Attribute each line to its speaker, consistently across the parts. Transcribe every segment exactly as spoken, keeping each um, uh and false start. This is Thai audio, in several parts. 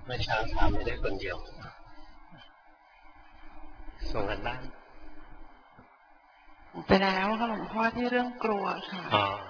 Speaker 1: เมื่อเช้าถามไม่ได้คนเดียวส่งกันบ้าน
Speaker 2: ไปแล้วค่ะหลวงพ่อที่เรื่องกลัวค่ะ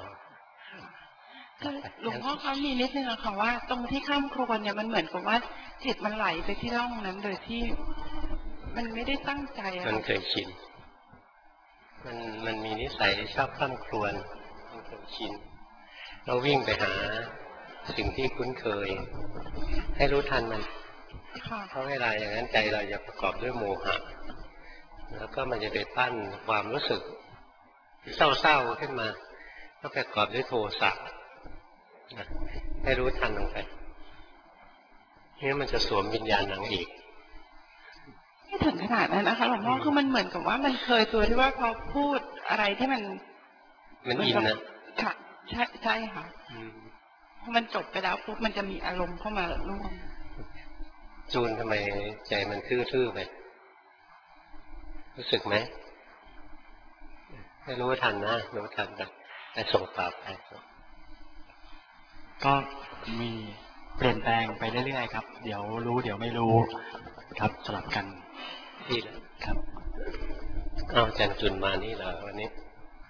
Speaker 2: คือหลวงพ่อเขามีนิดนึงอะค่ะว่าตรงที่ข้ามครัวเนี่ยมันเหมือนกับว่าจิตมันไหลไปที่ร่องนั้นโดยที่มันไม่ได้ตั้งใจอะ
Speaker 1: มันเคยชินมันมันมีนิสัยชอบข้ามครวนมันเคยชินเราวิ่งไปหาสิ่งที่คุ้นเคยให้รู้ทันมันเพราะเวลาอย่างนั้นใจเราจะประกอบด้วยโมหะแล้วก็มันจะไปปั้นความรู้สึกเศร้าๆขึ้นมาก็ประกอบด้วยโทสะให้รู้ทันลงไปนี่มันจะสวมวิญญาณนางเอก
Speaker 2: ไม่ถึงขนาดนั้นนะคะหลวงพ่อคือมันเหมือนกับว่ามันเคยตัวที่ว่าพอพูดอะไรที่มัน
Speaker 1: มันอินนะ
Speaker 2: ค่ะใช่ใช่ค่ะพอมันจบไปแล้วปุ๊บมันจะมีอารมณ์เข้ามาร่วม
Speaker 1: จูนทำไมใจมันทื่อๆไปรู้สึกไหมไม่รู้ทันนะรู้ทันนะแต่ส่งตอบไป
Speaker 3: ก็มีเปลี่ยนแปลงไปเรื่อยๆครับเดี๋ยวรู้เดี๋ยวไม่รู้ครับสลับกัน
Speaker 1: ดีแล้ว
Speaker 3: ครับ
Speaker 1: เอาจันจุนมานี่เหรอวันนี้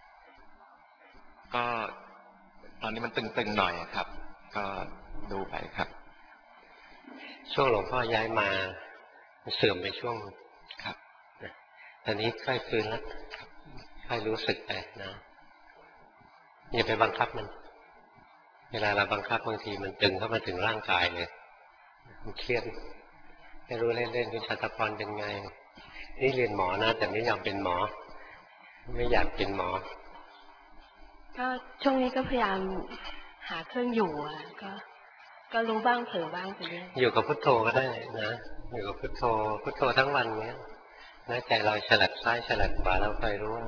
Speaker 4: ก็ตอนนี้มันตึงๆหน่อยครับก็ดูไปครับ
Speaker 1: ช่วงหลวงพ่อย้ายมาเสื่อมไปช่วง
Speaker 4: ครับ
Speaker 1: ตอนนี้ค่อยฟื้นแล้วค่อยรู้สึกไปนะอย่าไปบังคับมันเวลาเราบังคับบางทีมันตึงเข้ามาถึงร่างกายเลยมันเครียดไม่รู้เล่นๆคุณชัตพรเป็นไงนี่เรียนหมอนะแต่ไม่ยอมเป็นหมอไม่อยากเป็นหมอ
Speaker 5: ก็ช่วงนี้ก็พยายามหาเครื่องอยู่อ่ะก็ก็รู้บ้างเผลอบ้างไปเรื่อย
Speaker 1: อยู่กับพุทโธก็ได้นะอยู่กับพุทโธพุทโธทั้งวันเนี้ยนะใจเราฉลับซ้ายฉลับขวาเราคอยรู้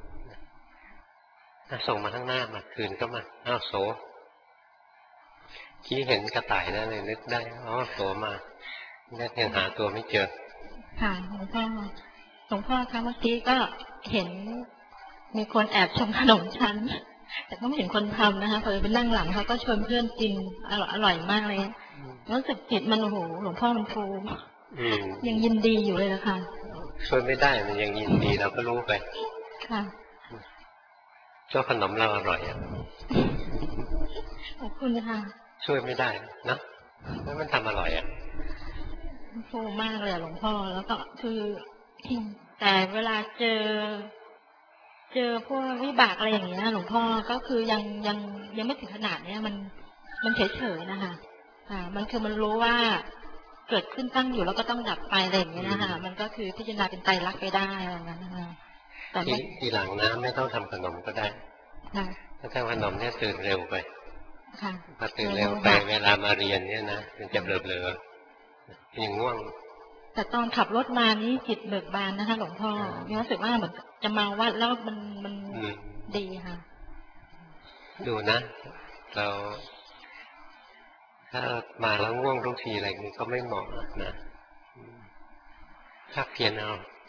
Speaker 1: ส่งมาข้างหน้ามาคืนก็มาอ้าวโสกี้เห็นกระต่ายนั่นเลยนึกได้อ๋อโสมาเนี่ยยังหาตัวไม่เจอ
Speaker 5: ค่ะหลวงพ่อหลวงพ่อคะเมื่อกี้ก็เห็นมีคนแอบชมขนมชั้นแต่ก็ไม่เห็นคนทำนะคะพอไปนั่งหลังเขาก็ชวนเพื่อนกินอร่อยอร่อยมากเลยรู้สึกจิตมันโอ้โหหลวงพ่อมันฟูยังยินดีอยู่เลยนะคะ
Speaker 1: ช่วยไม่ได้มันยังยินดีเราก็รู้ไป
Speaker 5: ค่ะ
Speaker 1: เจ้าขนมเราอร่อยอ่ะ
Speaker 5: ขอบคุณค่ะ
Speaker 1: ช่วยไม่ได้นะแล้วมันทำอร่อยอ่ะ
Speaker 5: ฟูมากเลยหลวงพ่อแล้วก็คือแต่เวลาเจอเจอพวกวิบากอะไรอย่างเงี้ยหลวงพ่อก็คือยังยังยังไม่ถึงขนาดเนี้ยมันมันเฉยเฉยนะคะอ่ามันคือมันรู้ว่าเกิดขึ้นตั้งอยู่แล้วก็ต้องดับไปอะไรอย่างเงี้ยนะคะมันก็คือพิจารณาเป็นไตรลักษณ์ไปได้อะไรอย่างเงี้ยนะคะ
Speaker 1: แต่ทีหลังนะไม่ต้องทำขนมก็ได้ถ้าทำขนมเนี่ยตื่นเร็วไปพอตื่นเร็วไปเวลามาเรียนเนี่ยนะมันจะเบลอๆยังง่วง
Speaker 5: แต่ตอนขับรถมานี่จิตเบิกบานนะคะหลวงพ่อรู้สึกว่าเหมือนจะมาวัดแล้วมันมันดีค่ะ
Speaker 1: ดูนะเราถ้ามาแล้วง่วงทุกทีอะไรนี้ก็ไม่เหมาะนะถ้าเพียรเอา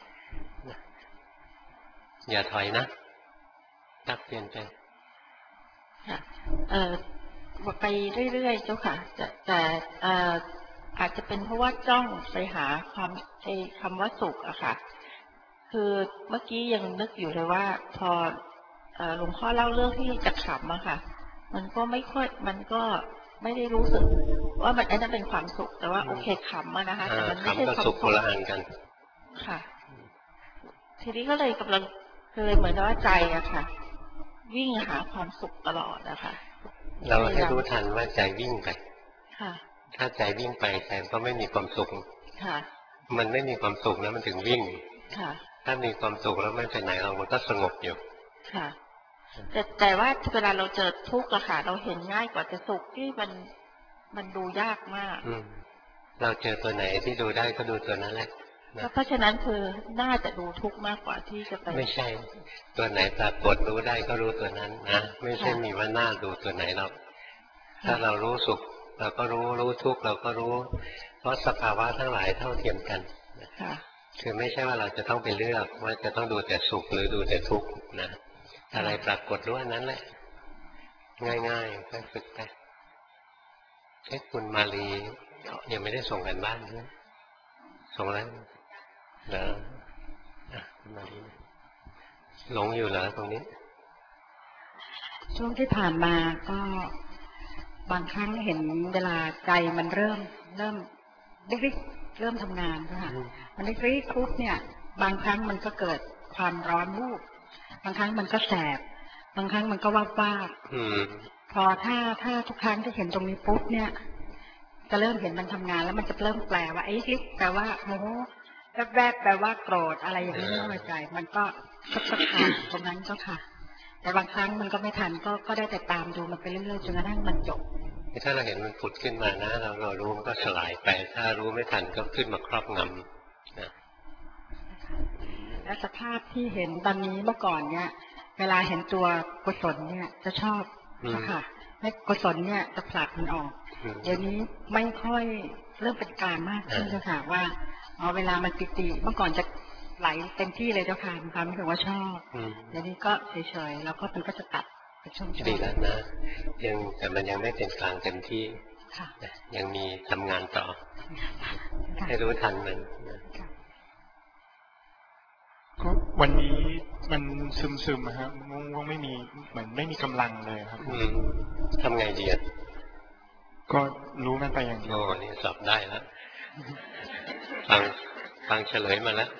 Speaker 1: อย่าถอยนะถ้าเพียรไป
Speaker 5: เอ่อไปเรื่อยๆเจ้าค่ะแต่แต่อาจจะเป็นเพราะว่าจ้องไปหาความไอ้คำว่าสุขอะค่ะคือเมื่อกี้ยังนึกอยู่เลยว่าพอหลวงพ่อเล่าเรื่องที่จะขำอะค่ะมันก็ไม่ค่อยมันก็ไม่ได้รู้สึกว่ามันอันนั้นเป็นความสุขแต่ว่าโอเคขำอะนะคะแต่มันไม่ใช่ความ
Speaker 1: สุขคนละอันกัน
Speaker 5: ค่ะทีนี้ก็เลยกำลังเลยเหมือนว่าใจอะค่ะวิ่งหาความสุขตลอดนะคะ
Speaker 1: เราให้รู้ทันว่าใจวิ่งไป
Speaker 5: ค่ะ
Speaker 1: ถ้าใจวิ่งไปใจก็ไม่มีความสุข
Speaker 5: ค่ะ
Speaker 1: มันไม่มีความสุขแล้วมันถึงวิ่ง
Speaker 5: ค่ะ
Speaker 1: ถ้ามีความสุขแล้วไม่ไปไหนเรามันก็สงบอยู่
Speaker 5: ค่ะแต่แต่ว่าเวลาเราเจอทุกข์อะค่ะเราเห็นง่ายกว่าจะสุขที่มันมันดูยากมาก
Speaker 1: เราเจอตัวไหนที่ดูได้ก็ดูตัวนั้นแหละ
Speaker 5: เพราะฉะนั้นคือน่าจะดูทุกข์มากกว่าที่จะไป
Speaker 1: ไม่ใช่ตัวไหนปรากฏรู้ได้ก็รู้ตัวนั้นนะไม่ใช่มีว่าน่าดูตัวไหนหรอกถ้าเรารู้สุขเราก็รู้รู้ทุกข์เราก็รู้เพราะสภาวะทั้งหลายเท่าเทียมกันคือไม่ใช่ว่าเราจะต้องไปเลือกว่าจะต้องดูแต่สุขหรือดูแต่ทุกข์นะอะไรปรากฏรู้อันนั้นแหละง่ายๆค่อยฝึกไปให้คุณมาลียังไม่ได้ส่งกันบ้านใช่ไหมส่งแล้วเหรออ่ะมาดีหลงอยู่เหรอตรงนี้
Speaker 6: ช่วงที่ผ่านมาก็บางครั้งเห็นเวลาใจมันเริ่มเริ่มริกๆเริ่มทำงานค่ะมันริกๆปุ๊บเนี่ยบางครั้งมันก็เกิดความร้อนวูบบางครั้งมันก็แสบบางครั้งมันก็วาบวาบพอถ้าถ้าทุกครั้งที่เห็นตรงนี้ปุ๊บเนี่ยจะเริ่มเห็นมันทำงานแล้วมันจะเริ่มแปลว่าไอ้ริกแปลว่าโมโหแวบๆแปลว่าโกรธอะไรอย่างนี้ไม่ใจมันก็สักสักขาดตรงนั้นก็ค่ะแต่บางครั้งมันก็ไม่ทันก็ก็ได้แต่ตามดูมันไปเรื่อยๆจนกระทั่งมันจบ
Speaker 1: ถ้าเราเห็นมันผุดขึ้นมานะเราเรารู้มันก็สลายไปถ้ารู้ไม่ทันก็ขึ้นมาครอบงำนะ
Speaker 6: และสภาพที่เห็นตอนนี้เมื่อก่อนเนี่ยเวลาเห็นตัวกุศลเนี่ยจะชอบค่ะให้กุศลเนี่ยจะผลักมันออกเดี๋ยวนี้ไม่ค่อยเริ่มเป็นกลางมากขึ้นเจ้าค่ะว่าเอาเวลามันปิติเมื่อก่อนจะไหลเต็มที่เลยเจ้าค่ะมีความรู้สึกว่าชอบเดี๋ยวนี้ก็เฉยๆแล้วก็มันก็จะตัดเป็นช่วงๆ
Speaker 1: ดีแล้วนะยังแต่มันยังไม่เป็นกลางเต็มที่ยังมีทำงานต่อให้รู้ทันมัน
Speaker 7: ก็วันนี้มันซึมซึมฮะง่วงไม่มีเหมือนไม่มีกำลังเลยครับ
Speaker 1: ทำไงดีอ่ะ
Speaker 7: ก็รู้มันไปอย่างเดียว
Speaker 1: โอ้นี่สอบได้แล้วฟังฟังเฉลยมาแล้ว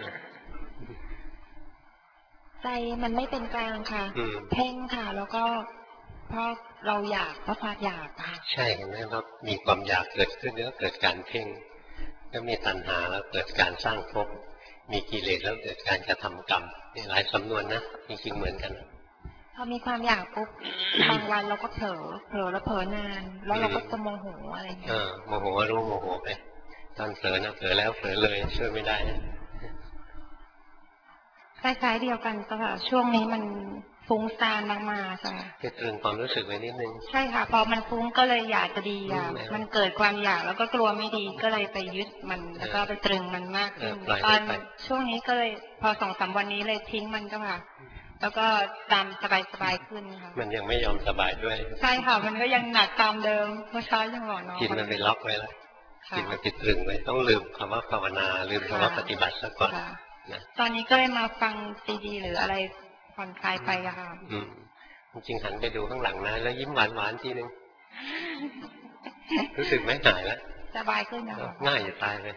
Speaker 8: ใจมันไม่เป็นกลางค่ะเพ่งค่ะแล้วก็เพราะเราอยากเพราะความอยากค่ะ
Speaker 1: ใช่เห็นไหมครับมีความอยากเกิดขึ้นแล้วเกิดการเพ่งก็มีตัณหาแล้วเกิดการสร้างภพมีกิเลสแล้วเกิดการกระทำกรรมนี่หลายสำนวนนะจริงๆเหมือนกัน
Speaker 8: พอมีความอยากปุ๊บบางวันเราก็เผลอเผลอแล้วเผลอนานแล้วเราก็จะโมโหอะไรอย่างเงี้ย
Speaker 1: โมโหรู้โมโหไปตอนเผลอนะเผลอแล้วเผลอเลยช่วยไม่ได้
Speaker 8: คล้ายๆเดียวกันก็ค่ะช่วงนี้มันฟุ้งซ่านมากๆค่ะ
Speaker 1: จะตรึงความรู้สึกไว้นิดนึง
Speaker 8: ใช่ค่ะพอมันฟุ้งก็เลยอยากจะดีอยากมันเกิดความอยากแล้วก็กลัวไม่ดีก็เลยไปยึดมันแล้วก็ไปตรึงมันมากขึ้นตอนช่วงนี้ก็เลยพอสองสามวันนี้เลยทิ้งมันก็ค่ะแล้วก็ตามสบายๆขึ้นค่ะ
Speaker 1: มันยังไม่ยอมสบายด้วย
Speaker 8: ใช่ค่ะมันก็ยังหนักตามเดิมเพราะช้ายังหวอนน้อง
Speaker 1: จิตมันไปล็อกไว้แล้วจิตมันติดตรึงไว้ต้องลืมคำว่าภาวนาลืมคำว่าปฏิบัติซะก่อน
Speaker 8: ตอนนี้ก็เลยมาฟังซีดีหรืออะไรผ่อนคลายไปอะค่ะ
Speaker 1: จริงๆหันไปดูข้างหลังนะแล้วยิ้มหวานๆทีนึงรู้สึกไหมหายแล้ว
Speaker 8: สบายขึ้นนะคะ
Speaker 1: ง่ายจะตายเลย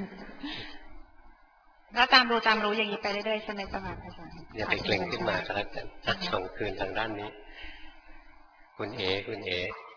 Speaker 8: แล้วตามรู้ตามรู้อย่างนี้ไปเรื่อยๆใช่ไหมเจ้าค่ะอาจารย์
Speaker 1: อย่าไปเกรงขึ้นมาก็แล้วกันส่งคืนทางด้านนี้คุณเอคุณเอ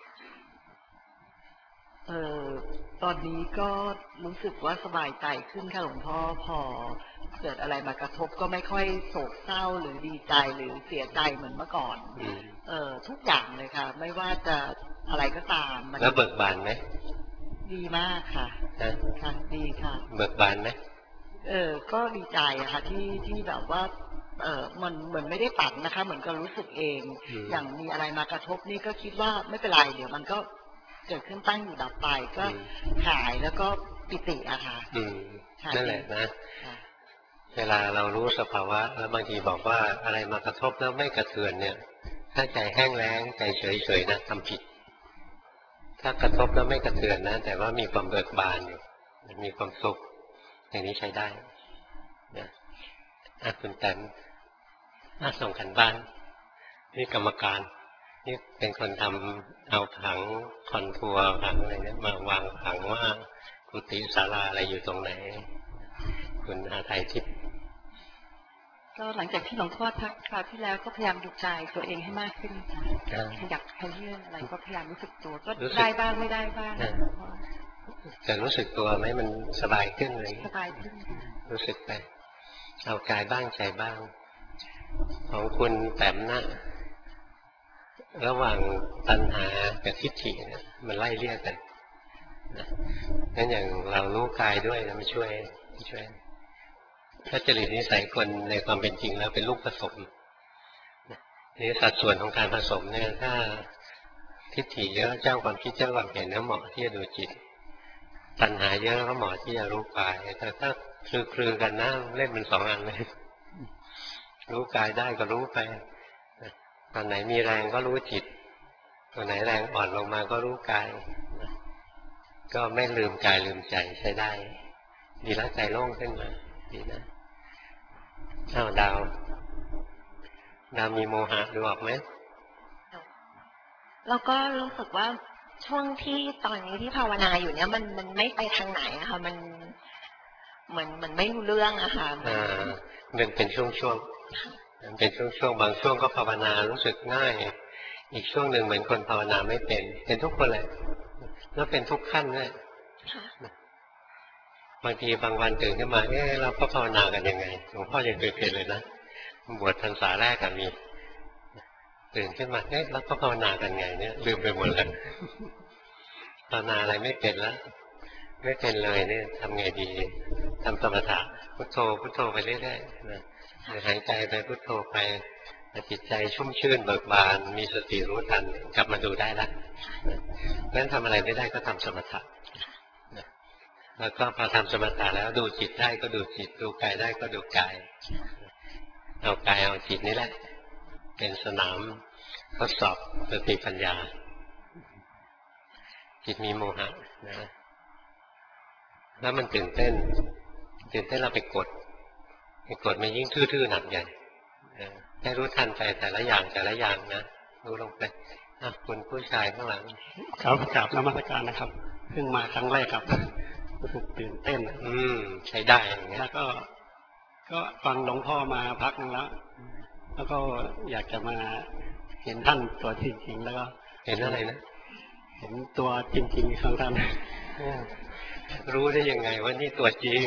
Speaker 9: เอ่อตอนนี้ก็รู้สึกว่าสบายใจขึ้นค่ะหลวงพ่อพอเกิดอะไรมากระทบก็ไม่ค่อยโศกเศร้าหรือดีใจหรือเสียใจเหมือนเมื่อก่อนเอ่อทุกอย่างเลยค่ะไม่ว่าจะอะไรก็ตาม
Speaker 1: แล้วเบิกบานไหม
Speaker 9: ดีมากค่ะค่ะดีค่ะ
Speaker 1: เบิกบานไหม
Speaker 9: เออก็ดีใจอะค่ะที่ที่แบบว่าเออมันเหมือนไม่ได้ตัดนะคะเหมือนกับรู้สึกเองอย่างมีอะไรมากระทบนี่ก็คิดว่าไม่เป็นไรเดี๋ยวมันก็เกิดขึ้นตั้งอยู่ดับไปก็หายแล้วก็ปิติอะค่ะ
Speaker 1: นั่นแหละนะเวลาเรารู้สภาวะแล้วบางทีบอกว่าอะไรมากระทบแล้วไม่กระเทือนเนี่ยถ้าใจแห้งแล้งใจเฉยๆนะทำผิดถ้ากระทบแล้วไม่กระเทือนนะแต่ว่ามีความเบิกบานอยู่มีความสุขอย่างนี้ใช้ได้นะอ่ะคุณแต้มน่าส่งกันบ้านนี่กรรมการนี่เป็นคนทำเอาผังคอนทัวร์ผังอะไรเนี่ยมาวางผังว่ากุฏิศาลาอะไรอยู่ตรงไหนคุณอาไทยทิพย์
Speaker 6: ก็หลังจากที่หลวงพ่อทักคราวที่แล้วก็พยายามดูใจตัวเองให้มากขึ้นขยับขยื่นอะไรก็พยายามรู้สึกตัวก็ได้บ้างไม่ได้บ้าง
Speaker 1: แต่รู้สึกตัวไหมมันสบายขึ้นเลย
Speaker 6: สบายขึ้น
Speaker 1: รู้สึกไปเอากายบ้างใจบ้างของคุณแต้มนะระหว่างตัณหากับทิฏฐิเนี่ยมันไล่เลี่ยกันนะงั้นอย่างเรารู้กายด้วยนะมันช่วยช่วยถ้าจริตนิสัยคนในความเป็นจริงแล้วเป็นลูกผสมนี่สัดส่วนของการผสมเนี่ยถ้าทิฏฐิเยอะเจ้าความคิดเจ้าความเห็นเนี่ยเหมาะที่จะดูจิตตัณหาเยอะก็เหมาะที่จะรู้กายแต่ถ้าคลือคลือกันนะเล่นเป็นสองอันเลยรู้กายได้ก็รู้ไปตอนไหนมีแรงก็รู้จิตตอนไหนแรงอ่อนลงมาก็รู้กายก็ไม่ลืมกายลืมใจใช้ได้ดีแล้วใจโล่งขึ้นมาดีนะอ้าวดาวดาวมีโมหะดูออกไหม
Speaker 10: แล้วก็รู้สึกว่าช่วงที่ตอนนี้ที่ภาวนาอยู่เนี่ยมันมันไม่ไปทางไหนอะค่ะมันเหมือนมันไม่รู้เรื่องอะค่ะ
Speaker 1: อ่ามันเป็นช่วงๆมันเป็นช่วงๆบางช่วงก็ภาวนารู้สึกง่ายอีกช่วงหนึ่งเหมือนคนภาวนาไม่เป็นเป็นทุกคนเลยแล้วเป็นทุกขั้นเลยบางทีบางวันตื่นขึ้นมาเอ๊ะเราก็ภาวนากันยังไงหลวงพ่อยังเคยเป็นเลยนะบวชพรรษาแรกกันมีตื่นขึ้นมาเอ๊ะแล้วก็ภาวนากันไงเนี่ยลืมไปหมดแล้วภาวนาอะไรไม่เป็นแล้วไม่เป็นเลยเนี่ยทำไงดีทำสมถะพุทโธพุทโธไปเรื่อยๆนะหายใจไปพุทโธไปจิตใจชุ่มชื่นเบิกบานมีสติรู้ทันกลับมาดูได้ละงั้นทำอะไรไม่ได้ก็ทำสมถะแล้วก็พอทำสมถะแล้วดูจิตได้ก็ดูจิตดูกายได้ก็ดูกายเอากายเอาจิตนี่แหละเป็นสนามทดสอบสติปัญญาจิตมีโมหะนะแล้วมันตื่นเต้นตื่นเต้นเราไปกดไปกดมันยิ่งทื่อๆหนักใหญ่ให้รู้ทันใจแต่ละอย่างแต่ละอย่างนะรู้ลงไปอ่ะคุณผู้ชายข้างหลัง
Speaker 11: ครับกราบนมัสการนะครับเพิ่งมาครั้งแรกครับรู้สึกตื่นเต้น
Speaker 1: อืมใช้ได้อย่างเงี้ย
Speaker 11: แล้วก็ก็ฟังหลวงพ่อมาพักนึงแล้วแล้วก็อยากจะมาเห็นท่านตัวจริงๆแล้วก็
Speaker 1: เห็นอะไรนะ
Speaker 11: เห็นตัวจริงๆของท่าน
Speaker 1: รู้ได้ยังไงว่านี่ตัวจริง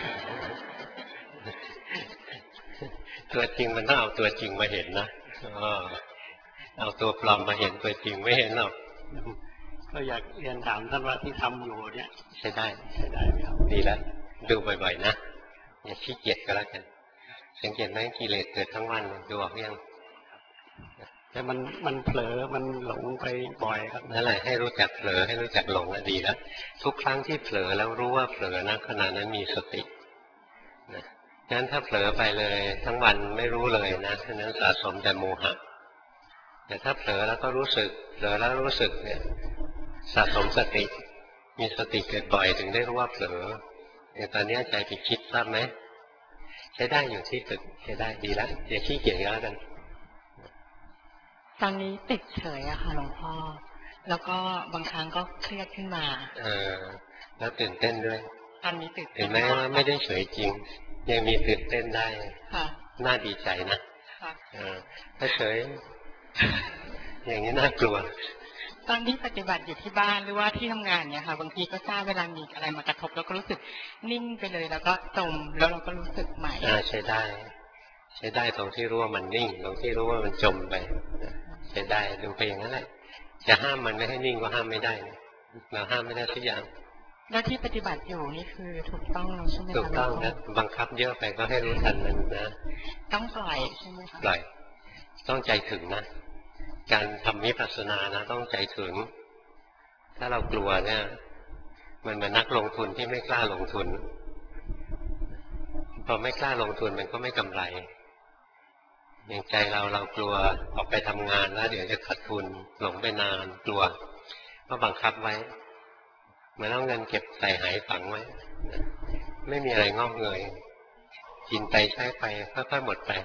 Speaker 1: ตัวจริงมันต้องเอาตัวจริงมาเห็นนะเอาตัวปลอมมาเห็นตัวจริงไม่เห็นหรอก
Speaker 11: ก็อยากเรียนถามท่านว่าที่ทำอยู่เนี่ย
Speaker 1: ใช้ได้
Speaker 11: ใช้ได้ครับ
Speaker 1: ดีแล้วดูบ่อยๆนะอย่าขี้เกียจก็แล้วกันสังเกตไหมกิเลสเกิดทั้งวันดูออกยัง
Speaker 11: แต่มันมันเผลอมันหลงไปบ่อยครับ
Speaker 1: นั่นแหละให้รู้จักเผลอให้รู้จักหลงอ่ะดีแล้วทุกครั้งที่เผลอแล้วรู้ว่าเผลอนะขณะนั้นมีสตินะงั้นถ้าเผลอไปเลยทั้งวันไม่รู้เลยนะฉะนั้นสะสมแต่โมหะแต่ถ้าเผลอแล้วก็รู้สึกเผลอแล้วรู้สึกเนี่ยสะสมสติมีสติเกิดบ่อยถึงได้รู้ว่าเผลออย่างตอนนี้ใจไปคิดทราบไหมใช้ได้อยู่ที่ตึกใช้ได้ดีแล้วอย่าขี้เกียจแล้วกัน
Speaker 12: ตอนนี้ติดเฉยอะค่ะหลวงพ่อแล้วก็บางครั้งก็เครียดขึ้นมา
Speaker 1: เออแล้วตื่นเต้นด้วย
Speaker 12: ตอนนี้ตื่นเต้น
Speaker 1: เห็นไหมว่าไม่ได้เฉยจริงยังมีตื่นเต้นได้
Speaker 12: ค่ะ
Speaker 1: น่าดีใจนะ
Speaker 12: ค่ะ
Speaker 1: เออถ้าเฉยอย่างนี้น่ากลัว
Speaker 12: ตอนที่ปฏิบัติอยู่ที่บ้านหรือว่าที่ทำงานเนี่ยค่ะบางทีก็ทราบเวลามีอะไรมากระทบแล้วก็รู้สึกนิ่งไปเลยแล้วก็จมแล้วเราก็รู้สึกใหม่
Speaker 1: อ่าใช้ได้ใช้ได้ตรงที่รู้ว่ามันนิ่งตรงที่รู้ว่ามันจมไปใช้ได้ดูไปอย่างนั้นแหละจะห้ามมันไม่ให้นิ่งก็ห้ามไม่ได้เราห้ามไม่ได้ทุกอย่าง
Speaker 12: แล้วที่ปฏิบัติอยู่นี่คือถูกต้องใช่ไหมคะ
Speaker 1: ถูกต้องนะบังคับเยอะไปก็ให้รู้ทันมันนะ
Speaker 12: ต้องปล่อยใช่ไหมคะ
Speaker 1: ปล่อยต้องใจถึงนะการทำวิปัสสนานะต้องใจถึงถ้าเรากลัวเนี่ยมันเหมือนนักลงทุนที่ไม่กล้าลงทุนพอไม่กล้าลงทุนมันก็ไม่กำไรอย่างใจเราเรากลัวออกไปทำงานแล้วเดี๋ยวจะขาดทุนหลงไปนานกลัวก็บังคับไว้เหมือนเอาเงินเก็บใส่หายฝังไว้ไม่มีอะไรงอกเงยกินไปใช้ไปค่อยๆหมดไป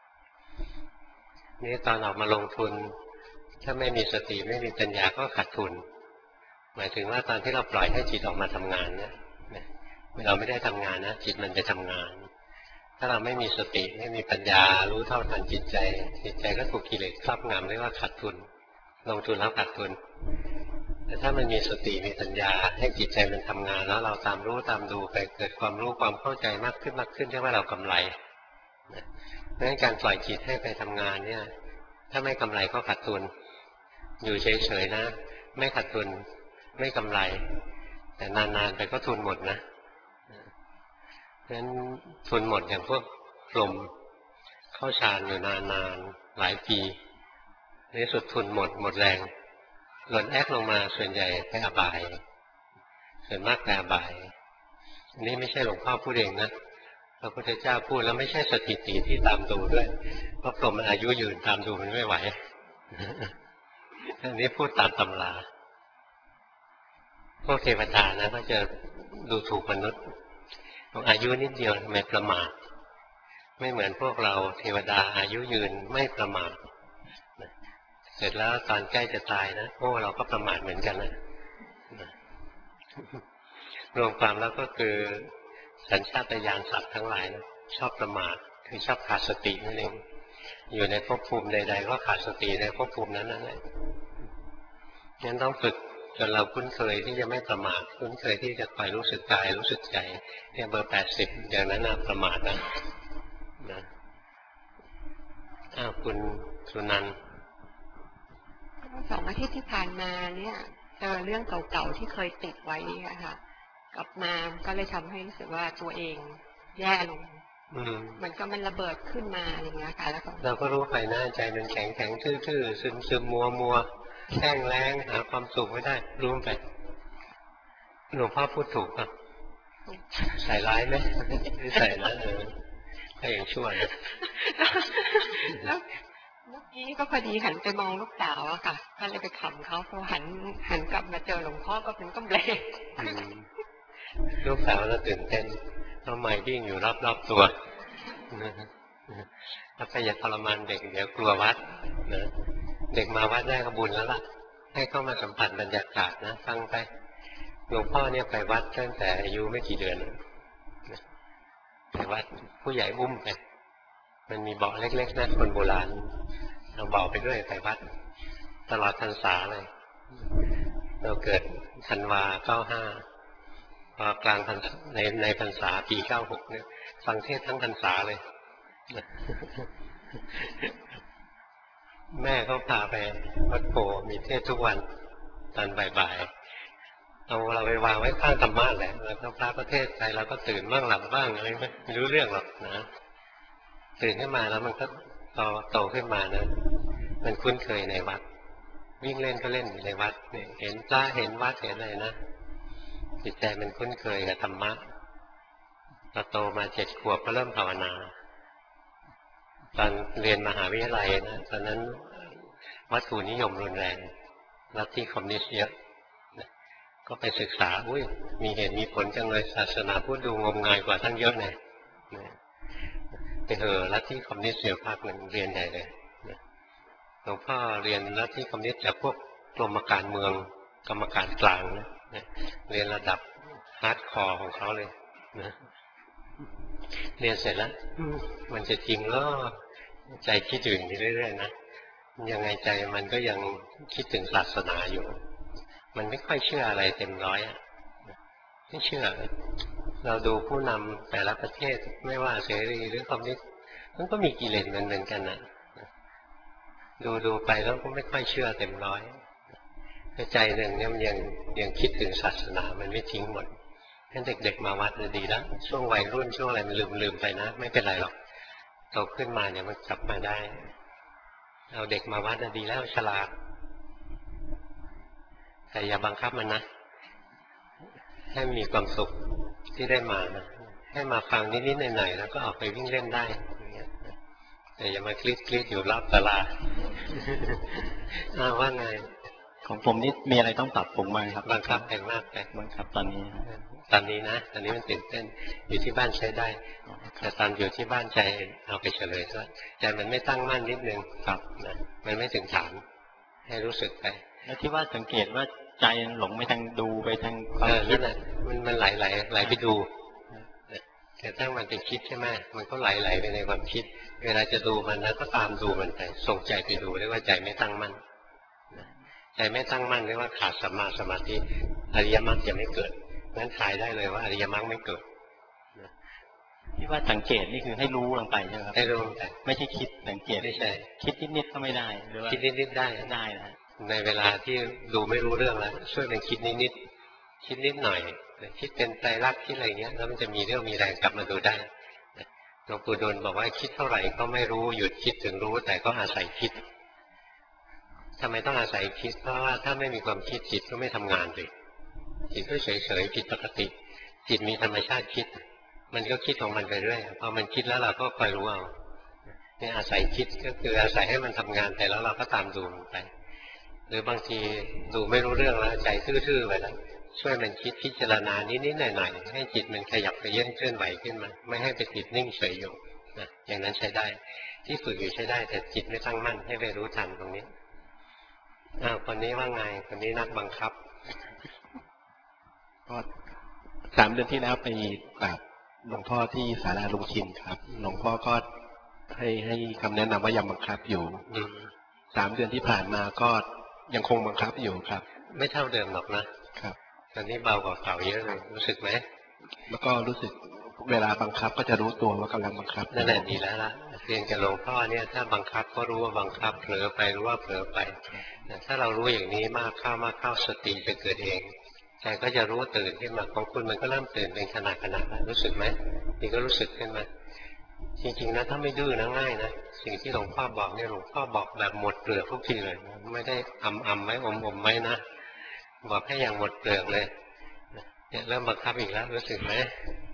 Speaker 1: นี่ตอนออกมาลงทุนถ้าไม่มีสติไม่มีปัญญาก็ขาดทุนหมายถึงว่าตอนที่เราปล่อยให้จิตออกมาทำงานเนี่ยเราไม่ได้ทำงานนะจิตมันไปทำงานถ้าเราไม่มีสติไม่มีปัญญารู้เท่าทันจิตใจจิตใจก็ถูกกิเลสครอบงำเรียกว่าขาดทุนลงทุนแล้วขาดทุนแต่ถ้ามันมีสติมีปัญญาให้จิตใจมันทำงานแล้วเราตามรู้ตามดูไปเกิดความรู้ความเข้าใจมากขึ้นมากขึ้นเรียกว่าเรากำไรเพราะฉะนั้นการปล่อยจิตให้ไปทำงานเนี่ยถ้าไม่กำไรก็ขาดทุนอยู่เฉยๆนะไม่ขาดทุนไม่กำไรแต่นานๆไปก็ทุนหมดนะเพราะฉะนั้นทุนหมดอย่างพวกกลมเข้าฌานอยู่นานๆหลายปีในสุดทุนหมดหมดแรงหล่นแอกลงมาส่วนใหญ่ไปอบายส่วนมากไปอบายอันนี้ไม่ใช่หลวงพ่อพูดเองนะพระพุทธเจ้าพูดแล้วไม่ใช่สถิติที่ตามดูด้วยเพราะพรหมมันอายุยืนตามดูมันไม่ไหวอันนี้พูดตามตำราพวกเทวดานะก็จะดูถูกมนุษย์อายุนิดเดียวทำไมประมาทไม่เหมือนพวกเราเทวดาอายุยืนไม่ประมาทเสร็จแล้วตอนใกล้จะตายนะโอ้เราก็ประมาทเหมือนกันนะรวมความแล้วก็คือสัญชาตญาณสัตว์ทั้งหลายนะชอบประมาทคือชอบขาดสตินั่นเองอยู่ในภพภูมิใดๆก็ขาดสติในภพภูมินั้นนั่นแหละงั้นต้องฝึกจนเราคุ้นเคยที่จะไม่ประมาทคุ้นเคยที่จะคอยรู้สึกกายรู้สึกใจเนี่ยเบอร์แปดสิบอย่างนั้นน่ะประมาทนะนะอ้าวคุณสุนันท์
Speaker 13: สองอาทิตย์ที่ผ่านมาเนี่ยเจอเรื่องเก่าๆที่เคยติดไว้อะค่ะกลับมาก็เลยทำให้รู้สึกว่าตัวเองแย่ลงมันก็มันระเบิดขึ้นมาอย่างเงี้ยค่ะแล้วก็
Speaker 1: เราก็รู้ไปหน้าใจมันแข็งแข็งทื่อๆซึมซึมมัวมัวแห้งแล้งหาความสุขไม่ได้รู้ไปหลวงพ่อพูดถูกป่ะใส่ร้ายไหมไม่ใส่นะเออก็ยังชั่วนะ
Speaker 13: แล้วเมื่อกี้ก็พอดีหันไปมองลูกสาวอะค่ะก็เลยไปขำเขาพอหันหันกลับมาเจอหลวงพ่อก็เป็นก็เบรก
Speaker 1: ลูกสาวเราตื่นเต้นทำไมวิ่งอยู่รอบๆตัวแล้วก็อย่าทรมานเด็กเดี๋ยวกลัววัดนะเด็กมาวัดได้ก็บุญแล้วล่ะให้เข้ามาสัมผัสบรรยากาศนะฟังไปหลวงพ่อเนี่ยไปวัดตั้งแต่อายุไม่กี่เดือนไปวัดผู้ใหญ่อุ้มไปมันมีเบาะเล็กๆนะคนโบราณเราเบาไปด้วยไปวัดตลอดพรรษาเลยเราเกิดธันวาเก้าห้าพอกลางพรรษาในในพรรษาปีเก้าหกเนี่ยฟังเทศทั้งพรรษาเลยแม่เขาพาไปวัดโพมีเทศทุกวันตอนบ่ายๆเอาเราไปวางไว้ข้างธรรมะแหละแล้วพระประเทศไปเราก็ตื่นบ้างหลับบ้างอะไรไม่รู้เรื่องหรอกนะตื่นขึ้นมาแล้วมันก็พอโตขึ้นมานะมันคุ้นเคยในวัดวิ่งเล่นก็เล่นในวัดเนี่ยเห็นพระเห็นวัดเห็นอะไรนะจิตใจมันคุ้นเคยกับธรรมะพอโตมาเจ็ดขวบก็เริ่มภาวนาตอนเรียนมหาวิทยาลัยนะตอนนั้นวัตถุนิยมรุนแรงลัทธิคอมมิวนิสต์เยอะก็ไปศึกษาอุ้ยมีเหตุมีผลจังเลยศาสนาพุทธดูงมงายกว่าทั้งเยอะเลยไปเหอะลัทธิคอมมิวนิสต์เสียภาคหนึ่งเรียนใหญ่เลยหลวงพ่อเรียนลัทธิคอมมิวนิสต์จากพวกกรมการเมืองกรรมการกลางนะเรียนระดับฮาร์ดคอร์ของเขาเลยนะเรียนเสร็จแล้วมันจะจริงแล้วใจคิดถึงไปเรื่อยๆนะยังไงใจมันก็ยังคิดถึงศาสนาอยู่มันไม่ค่อยเชื่ออะไรเต็มร้อยอ่ะไม่เชื่อเราดูผู้นำแต่ละประเทศไม่ว่าเสรีหรือคอมมิวนิสต์มันก็มีกิเลสเหมือนกันนะดูดูไปแล้วก็ไม่ค่อยเชื่อเต็มร้อยใจหนึ่งเนี่ยมันยังยังคิดถึงศาสนามันไม่ทิ้งหมดให้เด็กๆมาวัดดีแล้วช่วงวัยรุ่นช่วงอะไรมันลืมลืมไปนะไม่เป็นไรหรอกโตขึ้นมาเนี่ยมันกลับมาได้เอาเด็กมาวัดดีแล้วฉลาดแต่อย่าบังคับมันนะให้มีความสุขที่ได้มานะให้มาฟังนิดๆหน่อยๆแล้วก็ออกไปวิ่งเล่นได้แต่อย่ามาคลิกคลิกอยู่รอบตลาดว่าไง
Speaker 3: ของผมนี่มีอะไรต้องปรับปรุงบ้างครับ
Speaker 1: บังคับแรงมากไป
Speaker 3: บังคับตอนนี้
Speaker 1: ตอนนี้นะตอนนี้มันตื่นเต้นอยู่ที่บ้านใช้ได้แต่ตอนอยู่ที่บ้านใจเอาไปเฉลยซะใจมันไม่ตั้งมั่นนิดนึงครับนะมันไม่ถึงฐานให้รู้สึกไป
Speaker 3: แล้วที่ว่าสังเกตว่าใจหลงไปทางดูไปทางความคิด
Speaker 1: นั่นแหละมันมันไหลไหลไหลไปดูแต่ถ้ามันเป็นคิดใช่ไหมมันก็ไหลไหลไปในความคิดเวลาจะดูมันนะก็ตามดูมันไปส่งใจไปดูเรียกว่าใจไม่ตั้งมั่นใจไม่ตั้งมั่นเรียกว่าขาดสัมมาสมาธิอริยมรรคจะไม่เกิดงั้นทายได้เลยว่าอริยมรรคไม่เกิด
Speaker 3: ที่ว่าสังเกตนี่คือให้รู้ลงไปใช่ไหมครับ
Speaker 1: ให้รู้ลงไป
Speaker 3: ไม่ใช่คิดสังเกต
Speaker 1: ไม่ใช่
Speaker 3: คิดนิดๆก็ไม่ได้หรือว่า
Speaker 1: คิดนิดๆได้
Speaker 3: ได้นะ
Speaker 1: ในเวลาที่ดูไม่รู้เรื่องแล้วช่วยกันคิดนิดๆคิดนิดหน่อยคิดเป็นไตรลักษณ์คิดอะไรเงี้ยแล้วมันจะมีเรื่องมีแรงกลับมาดูได้หลวงปู่ดูลบอกว่าคิดเท่าไหร่ก็ไม่รู้หยุดคิดถึงรู้แต่ก็อาศัยคิดทำไมต้องอาศัยคิดเพราะว่าถ้าไม่มีความคิดจิตก็ไม่ทำงานเลยจิตก็เฉยๆผิดปกติจิตมีธรรมชาติคิดมันก็คิดของมันไปเรื่อยพอมันคิดแล้วเราก็คอยรู้เอาเนี่ยอาศัยคิดก็คืออาศัยให้มันทำงานไปแล้วเราก็ตามดูมันไปหรือบางทีดูไม่รู้เรื่องแล้วใจทื่อๆไปแล้วช่วยมันคิดพิจารณานิดๆหน่อยๆให้จิตมันขยับขยื่นเคลื่อนไหวขึ้นมาไม่ให้ไปติดนิ่งเฉยอยู่นะอย่างนั้นใช้ได้ที่ฝึกอยู่ใช้ได้แต่จิตไม่ตั้งมั่นให้ไปรู้ทันตรงนี้อ้าวคนนี้ว่าไงคนนี้นักบังคับ
Speaker 14: ก็สามเดือนที่แล้วไปกราบหลวงพ่อที่ศาลาลุงชินครับหลวงพ่อก็ให้ให้คำแนะนำว่ายังบังคับอยู่สามเดือนที่ผ่านมาก็ยังคงบังคับอยู่ครับ
Speaker 1: ไม่เท่าเดิมหรอกนะครับตอนนี้เบากว่าเก่าเยอะเลยรู้สึกไหม
Speaker 14: แล้วก็รู้สึกเวลาบังคับก็จะรู้ตัวว่ากำลังบังคับ
Speaker 1: นั่นแหละดีแล้วล่ะเรียนกับหลวงพ่อเนี่ยถ้าบังคับก็รู้ว่าบังคับเผลอไปรู้ว่าเผลอไปถ้าเรารู้อย่างนี้มากเข้ามากเข้าสติจะเกิดเองใจก็จะรู้ตื่นขึ้นมาของคุณมันก็เริ่มตื่นเป็นขณะขณะรู้สึกไหมนี่ก็รู้สึกขึ้นมาจริงๆนะถ้าไม่ดื้อนะง่ายนะสิ่งที่หลวงพ่อบอกเนี่ยหลวงพ่อบอกแบบหมดเปลือกทุกทีเลยไม่ได้อำอำไว้อมอมไว้นะบอกให้อย่างหมดเปลือกเลยเนี่ยเริ่มบังคับอีกแล้วรู้สึกไหม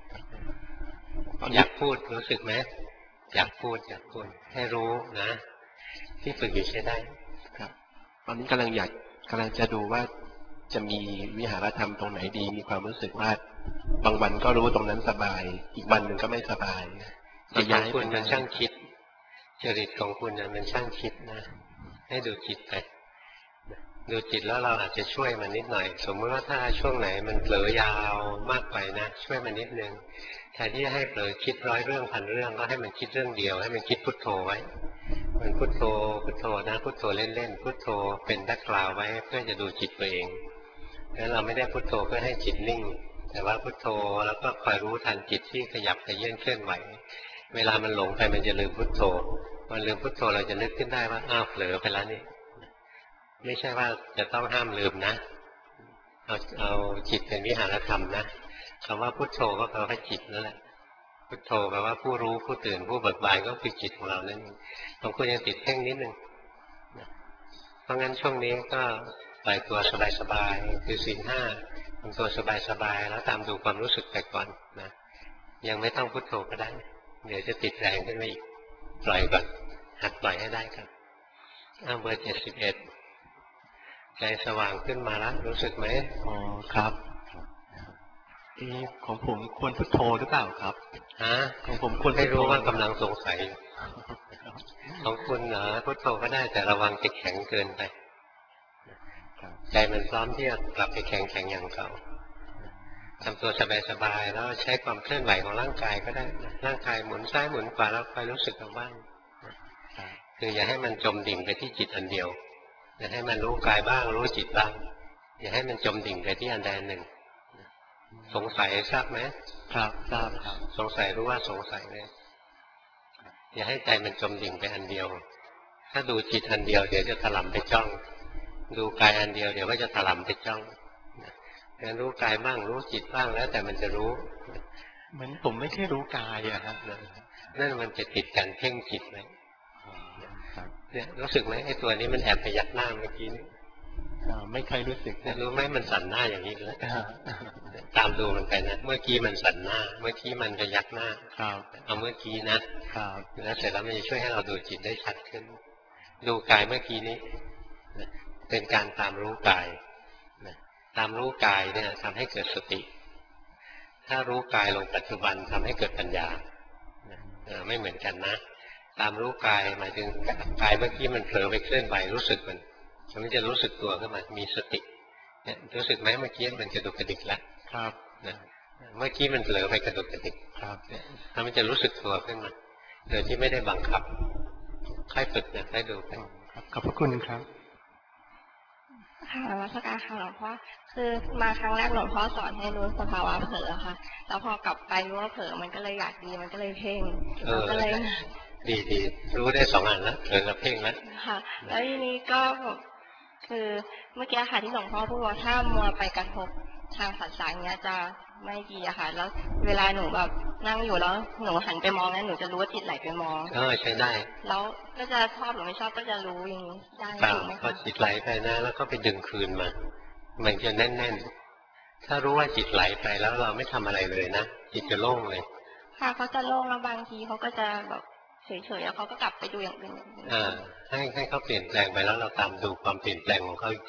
Speaker 1: อยากพูดรู้สึกไหมอยากพูดอยากพูดให้รู้นะที่ฝึกอยู่ใช้ได้
Speaker 14: ครับตอนนี้กำลังอยากกำลังจะดูว่าจะมีวิหารธรรมตรงไหนดีมีความรู้สึกว่าบางวันก็รู้ตรงนั้นสบายอีกวันหนึ่งก็ไม่สบาย
Speaker 1: จิตของคุณมันช่างคิดจริตของคุณมันช่างคิดนะให้ดูจิตไปดูจิตแล้วเราอาจจะช่วยมันนิดหน่อยสมมติว่าถ้าช่วงไหนมันเผลอยาวมากไปนะช่วยมันนิดนึงแทนที่จะให้เผลอคิดร้อยเรื่องพันเรื่องก็ให้มันคิดเรื่องเดียวให้มันคิดพุทโธไว้มันพุทโธพุทโธนะพุทโธเล่นๆพุทโธเป็นแบ็คกราวด์ไว้เพื่อจะดูจิตตัวเองแล้วเราไม่ได้พุทโธเพื่อให้จิตนิ่งแต่ว่าพุทโธแล้วก็คอยรู้ทันจิตที่ขยับขยื่นเคลื่อนไหวเวลามันหลงไปมันจะลืมพุทโธมันลืมพุทโธเราจะนึกขึ้นได้ว่าอ้าวเผลอไปแล้วนี่ไม่ใช่ว่าจะต้องห้ามลืมนะเอาเอาจิตเป็นวิหารธรรมนะคำว่าพุทโธก็แปลว่าจิตนั่นแหละพุทโธแปลว่าผู้รู้ผู้ตื่นผู้เบิกบานก็คือจิตของเรานั่นเองบางคนยังติดเพ่งนิดนึงเพราะงั้นช่วงนี้ก็ปล่อยตัวสบายๆคือศีลห้าทำตัวสบายๆแล้วตามดูความรู้สึกไปก่อนนะยังไม่ต้องพุทโธก็ได้เดี๋ยวจะติดแรงขึ้นมาอีกปล่อยก่อนหัดปล่อยให้ได้ครับอ้าวเบอร์เจ็ดสิบเอ็ดใจสว่างขึ้นมาแล้วรู้สึกไหม
Speaker 3: อ๋อครับเอของผมควรพุทโธหรือเปล่าครับ
Speaker 1: ฮะของผมควรให้รู้ว่ากำลังสงสัยของคุณเหรอพุทโธก็ได้แต่ระวังจะแข็งเกินไปใจมันพร้อมที่จะกลับไปแข็งแข็งอย่างเก่าทำตัวสบายๆแล้วใช้ความเคลื่อนไหวของร่างกายก็ได้ร่างกายหมุนซ้ายหมุนขวาแล้วคอยรู้สึกเอาบ้างคืออย่าให้มันจมดิ่งไปที่จิตอันเดียวอย่าให้มันรู้กายบ้างรู้จิตบ้างอย่าให้มันจมดิ่งไปที่อันใดอันหนึ่งสงสัยทราบไหม
Speaker 3: ครับทราบครับ
Speaker 1: สงสัยรู้ว่าสงสัยเลยอย่าให้ใจมันจมดิ่งไปอันเดียวถ้าดูจิตอันเดียวเดี๋ยวจะถลำไปจ้องดูกายอันเดียวเดี๋ยวก็จะถลำไปจ้องงั้นรู้กายบ้างรู้จิตบ้างแล้วแต่มันจะรู้
Speaker 3: เหมือนผมไม่ใช่รู้กายอะฮะ
Speaker 1: นั่นมันจะติดกันเพ่งจิตไหมเนี่ยรู้สึกไหมไอ้ตัวนี้มันแอบไปยักหน้าเมื่อกี้นี้
Speaker 3: ไม่เคยรู้สึก
Speaker 1: รู้ไหมมันสั่นหน้าอย่างนี้เลยตามดูมันไปนะเมื่อกี้มันสั่นหน้าเมื่อกี้มันไปยักหน้าเอาเมื่อกี้นะแล้วเสร็จแล้วมันจะช่วยให้เราดูจิตได้ชัดขึ้นดูกายเมื่อกี้นี้เป็นการตามรู้กายตามรู้กายเนี่ยทำให้เกิดสติถ้ารู้กายลงปัจจุบันทำให้เกิดปัญญาไม่เหมือนกันนะตามรู้กายหมายถึงกายเมื่อกี้มันเผลอไปเคลื่อนไหวรู้สึกมันมันจะรู้สึกตัวขึ้นมามีสติเนี่ยรู้สึกไหมเมื่อกี้มันกระดุกกระดิกแล้ว
Speaker 3: ครับ
Speaker 1: เมื่อกี้มันเผลอไปกระดุกกระดิกครับเนี่ยถ้ามันจะรู้สึกตัวขึ้นมาโดยที่ไม่ได้บังคับค่อยฝึกเนี่ยค่อยดูไป
Speaker 3: ขอบพระคุณครับ
Speaker 8: ค่ะนมัสการค่ะหลวงพ่อคือมาครั้งแรกหลวงพ่อสอนให้รู้สภาวะเผลอค่ะแล้วพอกลับไปรู้ว่าเผลอมันก็เลยอยากดีมันก็เลยเพ่งก็เลย
Speaker 1: ดีดีรู้ได้สองอันแล้วเผลอกับเพ่งแล้ว
Speaker 8: ค่ะแล้วทีนี้ก็คือเมื่อกี้ค่ะที่หลวงพ่อพูดว่าถ้ามัวไปกระทบทางสัญญาเนี้ยจะไม่ดีอะค่ะแล้วเวลาหนูแบบนั่งอยู่แล้วหนูหันไปมองนั้นหนูจะรู้ว่าจิตไหลไปมอง
Speaker 1: เออใช้ได้
Speaker 8: แล้วก็จะชอบหรือไม่ชอบก็จะรู้อย่างนี้ได้ถูกไหมคะ
Speaker 1: พอจิตไหลไปนะแล้วก็ไปดึงคืนมามันจะแน่นๆถ้ารู้ว่าจิตไหลไปแล้วเราไม่ทำอะไรเลยนะจิตจะโล่งเลย
Speaker 8: ค่ะเขาจะโล่งแล้วบางทีเขาก็จะแบบเฉยๆแล้วเขาก็กลับไปดูอย่างอื่น
Speaker 1: อ่าให้ให้เขาเปลี่ยนแปลงไปแล้วเราตามดูความเปลี่ยนแปลงของเขาจริง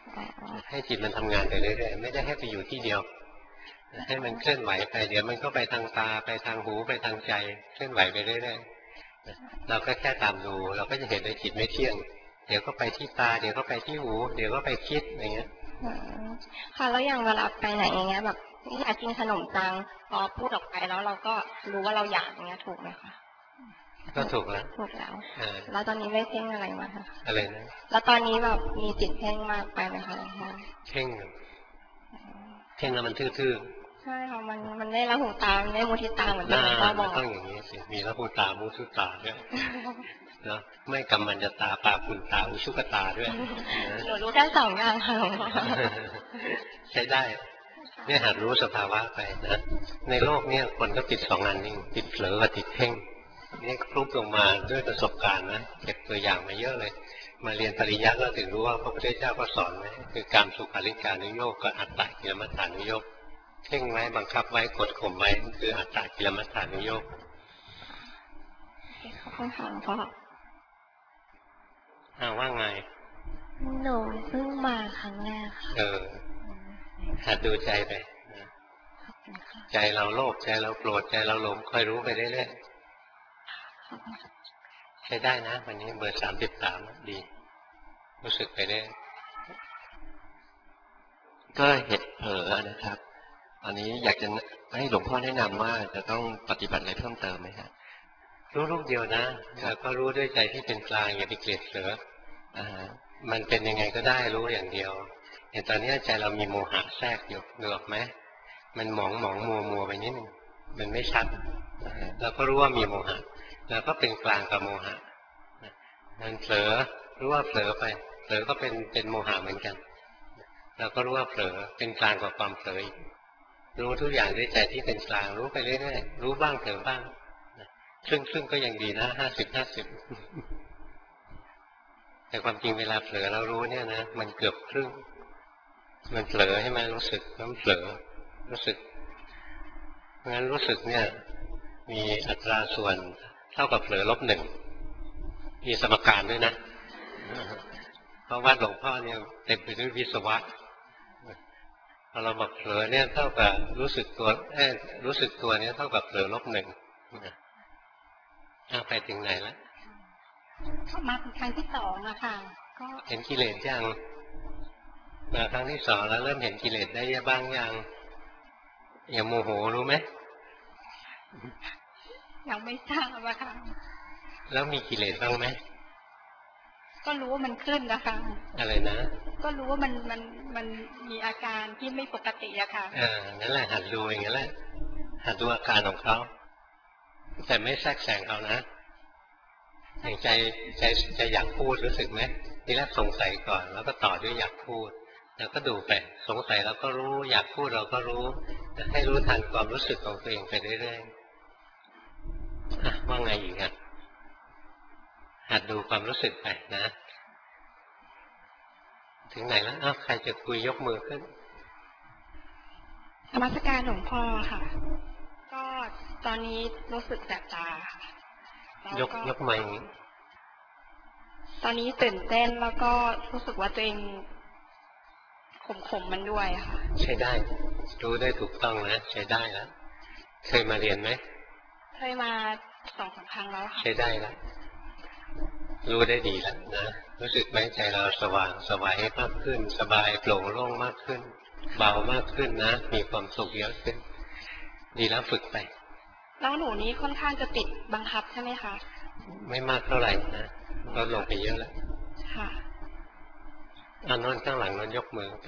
Speaker 1: ให้จิตมันทำงานไปเรื่อยๆไม่ได้ให้ไปอยู่ที่เดียวให้มันเคลื่อนไหวไปเดี๋ยวมันก็ไปทางตาไปทางหูไปทางใจเคลื่อนไหวไปเรื่อยๆเราก็แค่ตามดูเราก็จะเห็นเลยจิตไม่เที่ยงเดี๋ยวก็ไปที่ตาเดี๋ยวก็ไปที่หูเดี๋ยวก็ไปคิดอะไรเงี้ย
Speaker 10: ค่ะแล้วอย่างเวลาไปไหนอย่างเงี้ยแบบอยากกินขนมจังพอพูดออกไปแล้วเราก็รู้ว่าเราอยากอย่างเงี้ยถูกไหมคะ
Speaker 1: ก็ถูกแล้ว
Speaker 10: ถูกแล้วแล้วตอนนี้ไม่เพ่งอะไรมาคะ
Speaker 1: อะไรนะ
Speaker 10: แล้วตอนนี้แบบมีจิตเพ่งมากไปไหมคะ
Speaker 1: เพ่งเพ่งแล้วมันทื่อ
Speaker 10: ๆใช่ค่ะมันมันไม่ละหูตาไม่มุทิตาเหมือนที่หลวงพ่อบอก
Speaker 1: ต้องอย่างนี้สิมีละหูตามุทิตาด้วยเนาะไม่กำมันจะตาปาปุนตาอุชุกตาด้วย
Speaker 10: หนูรู้แค่สองอย่างค่ะหลวงพ่อ
Speaker 1: ใช้ได้เนี่ยหัดรู้สภาวะไปนะในโลกเนี่ยคนก็ติดสองอันนี่ติดเผลอกับติดเพ่งนี่คลุกลงมาด้วยประสบการณ์นะเก็บตัวอย่างมาเยอะเลยมาเรียนปริยัติเราถึงรู้ว่าพระพุทธเจ้าก็สอนไว้คือการสุขาริการนุโยคกับอัตตกิลมัฏฐานุโยคเพ่งไว้บังคับไว้กดข่มไว้คืออัตตกิลมัฏฐานุโยค
Speaker 10: ขอบคุณค่ะหลวงพ่อ
Speaker 1: อ้าวว่าไง
Speaker 10: หนูเพิ่งมาครั้งแรกค่ะ
Speaker 1: เออหัดดูใจไปใจเราโลภใจเราโกรธใจเราหลงคอยรู้ไปเรื่อยๆใช้ได้นะวันนี้เบอร์สามสิบสามดีรู้สึกไปได้
Speaker 14: ก็เหตุเผลอนะครับอันนี้อยากจะให้หลวงพ่อแนะนำว่าจะต้องปฏิบัติอะไรเพิ่มเติมไหมครับ
Speaker 1: รู้ลูกเดียวนะแล้วก็รู้ด้วยใจที่เป็นกลางอย่าไปเกลียดเผลออ่ามันเป็นยังไงก็ได้รู้อย่างเดียวเห็นตอนนี้ใจเรามีโมหะแทรกอยู่นึกออกไหมมันหมองหมองมัวมัวไปนิดนึงมันไม่ชัดเราก็รู้ว่ามีโมหะเราก็เป็นกลางกับโมหะมันเผลอรู้ว่าเผลอไปเผลอก็เป็นเป็นโมหะเหมือนกันเราก็รู้ว่าเผลอเป็นกลางกับความเผลอรู้ทุกอย่างด้วยใจที่เป็นกลางรู้ไปเรื่อยๆรู้บ้างเผลอบ้างครึ่งครึ่งก็ยังดีนะห้าสิบห้าสิบแต่ความจริงเวลาเผลอเรารู้เนี่ยนะมันเกือบครึ่งมันเผลอให้มันรู้สึกน้ำเผลอรู้สึกเพราะงั้นรู้สึกเนี่ยมีอัตราส่วนเท่ากับเผลอลบหนึ่งมีสมการด้วยนะเพราะว่าหลวงพ่อเนี่ยเต็มไปด้วยวิศวะพอเราบอกเผลอเนี่ยเท่ากับรู้สึกตัวเอ้รู้สึกตัวเนี่ยเท่ากับเผลอลบหนึ่งไปถึงไหนแล้ว
Speaker 13: เข้ามาเป็นครั้งที่สองอะค่ะก็
Speaker 1: เห็นกิเลสยังมาครั้งที่สองแล้วเริ่มเห็นกิเลสได้บ้างยังอย่างโมโหรู้ไหม
Speaker 13: ยังไม่ทราบอะค่ะ
Speaker 1: แล้วมีกิเลสบ้างไหม
Speaker 13: ก็รู้ว่ามันขึ้นนะคะ
Speaker 1: อะไรนะ
Speaker 13: ก็รู้ว่ามันมันมันมีอาการที่ไม่ปกติอะค่ะ
Speaker 1: อ่านั่นแหละหัดดูอย่างนั้นแหละหัดดูอาการของเขาแต่ไม่แทรกแซงเขานะอย่างใจใจใจอยากพูดรู้สึกไหมทีแรกสงสัยก่อนแล้วก็ต่อด้วยอยากพูดแล้วก็ดูไปสงสัยเราก็รู้อยากพูดเราก็รู้ให้รู้ทันความรู้สึกของตัวเองไปเรื่อยๆว่าไงอีกอ่ะหัดดูความรู้สึกไปนะถึงไหนแล้วอ้าวใครจะคุยยกมือขึ้น
Speaker 13: นมัสการหลวงพ่อค่ะก็ตอนนี้รู้สึกแสบตาค่ะ
Speaker 1: ยกยกไม้
Speaker 13: ตอนนี้ตื่นเต้นแล้วก็รู้สึกว่าตัวเองขมๆมันด้วยค่ะ
Speaker 1: ใช้ได้รู้ได้ถูกต้องนะใช้ได้แล้วเคยมาเรียนไหม
Speaker 13: เคยมาสองสามครั้งแล้วค่ะ
Speaker 1: ใช้ได้แล้วรู้ได้ดีแล้วนะรู้สึกไหมใจเราสว่างสบายมากขึ้นสบายโปร่งโล่งมากขึ้นเบามากขึ้นนะมีความสุขเยอะขึ้นดีแล้วฝึกไป
Speaker 13: แล้วหนูนี้ค่อนข้างจะติดบังคับใช่ไหมคะ
Speaker 1: ไม่มากเท่าไหร่นะลดลงไปเยอะแล้ว
Speaker 13: ค่ะ
Speaker 1: อ่านอนข้างหลังนอนยกมือไป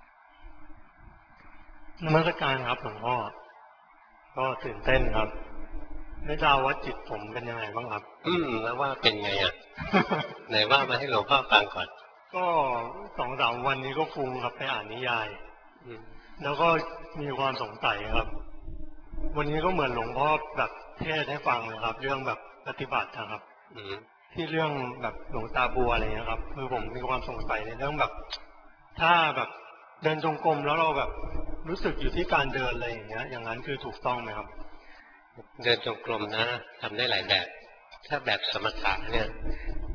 Speaker 15: นมัสการครับหลวงพ่อก็ตื่นเต้นครับไม่ทราบว่าจิตผมเป็นยังไงบ้างครับ
Speaker 1: อืมแล้วว่าเป็นไงอ่ะ ไหนว่ามาให้หลวงพ่อฟังก่อน
Speaker 15: ก็สองสามวันนี้ก็ฟุ้งครับไปอ่านนิยายแล้วก็มีความสงสัยครับวันนี้ก็เหมือนหลวงพ่อแบบเทศให้ฟังเลยครับเรื่องแบบปฏิบัตินะครับที่เรื่องแบบหลวงตาบัวอะไรเงี้ยครับคือผมมีความสงสัยในเรื่องแบบถ้าแบบเดินจงกรมแล้วเราแบบรู้สึกอยู่ที่การเดินอะไรอย่างเงี้ยอย่างนั้นคือถูกต้องไหมครับ
Speaker 1: เดินจงกรมนะทำได้หลายแบบถ้าแบบสมถะเนี่ย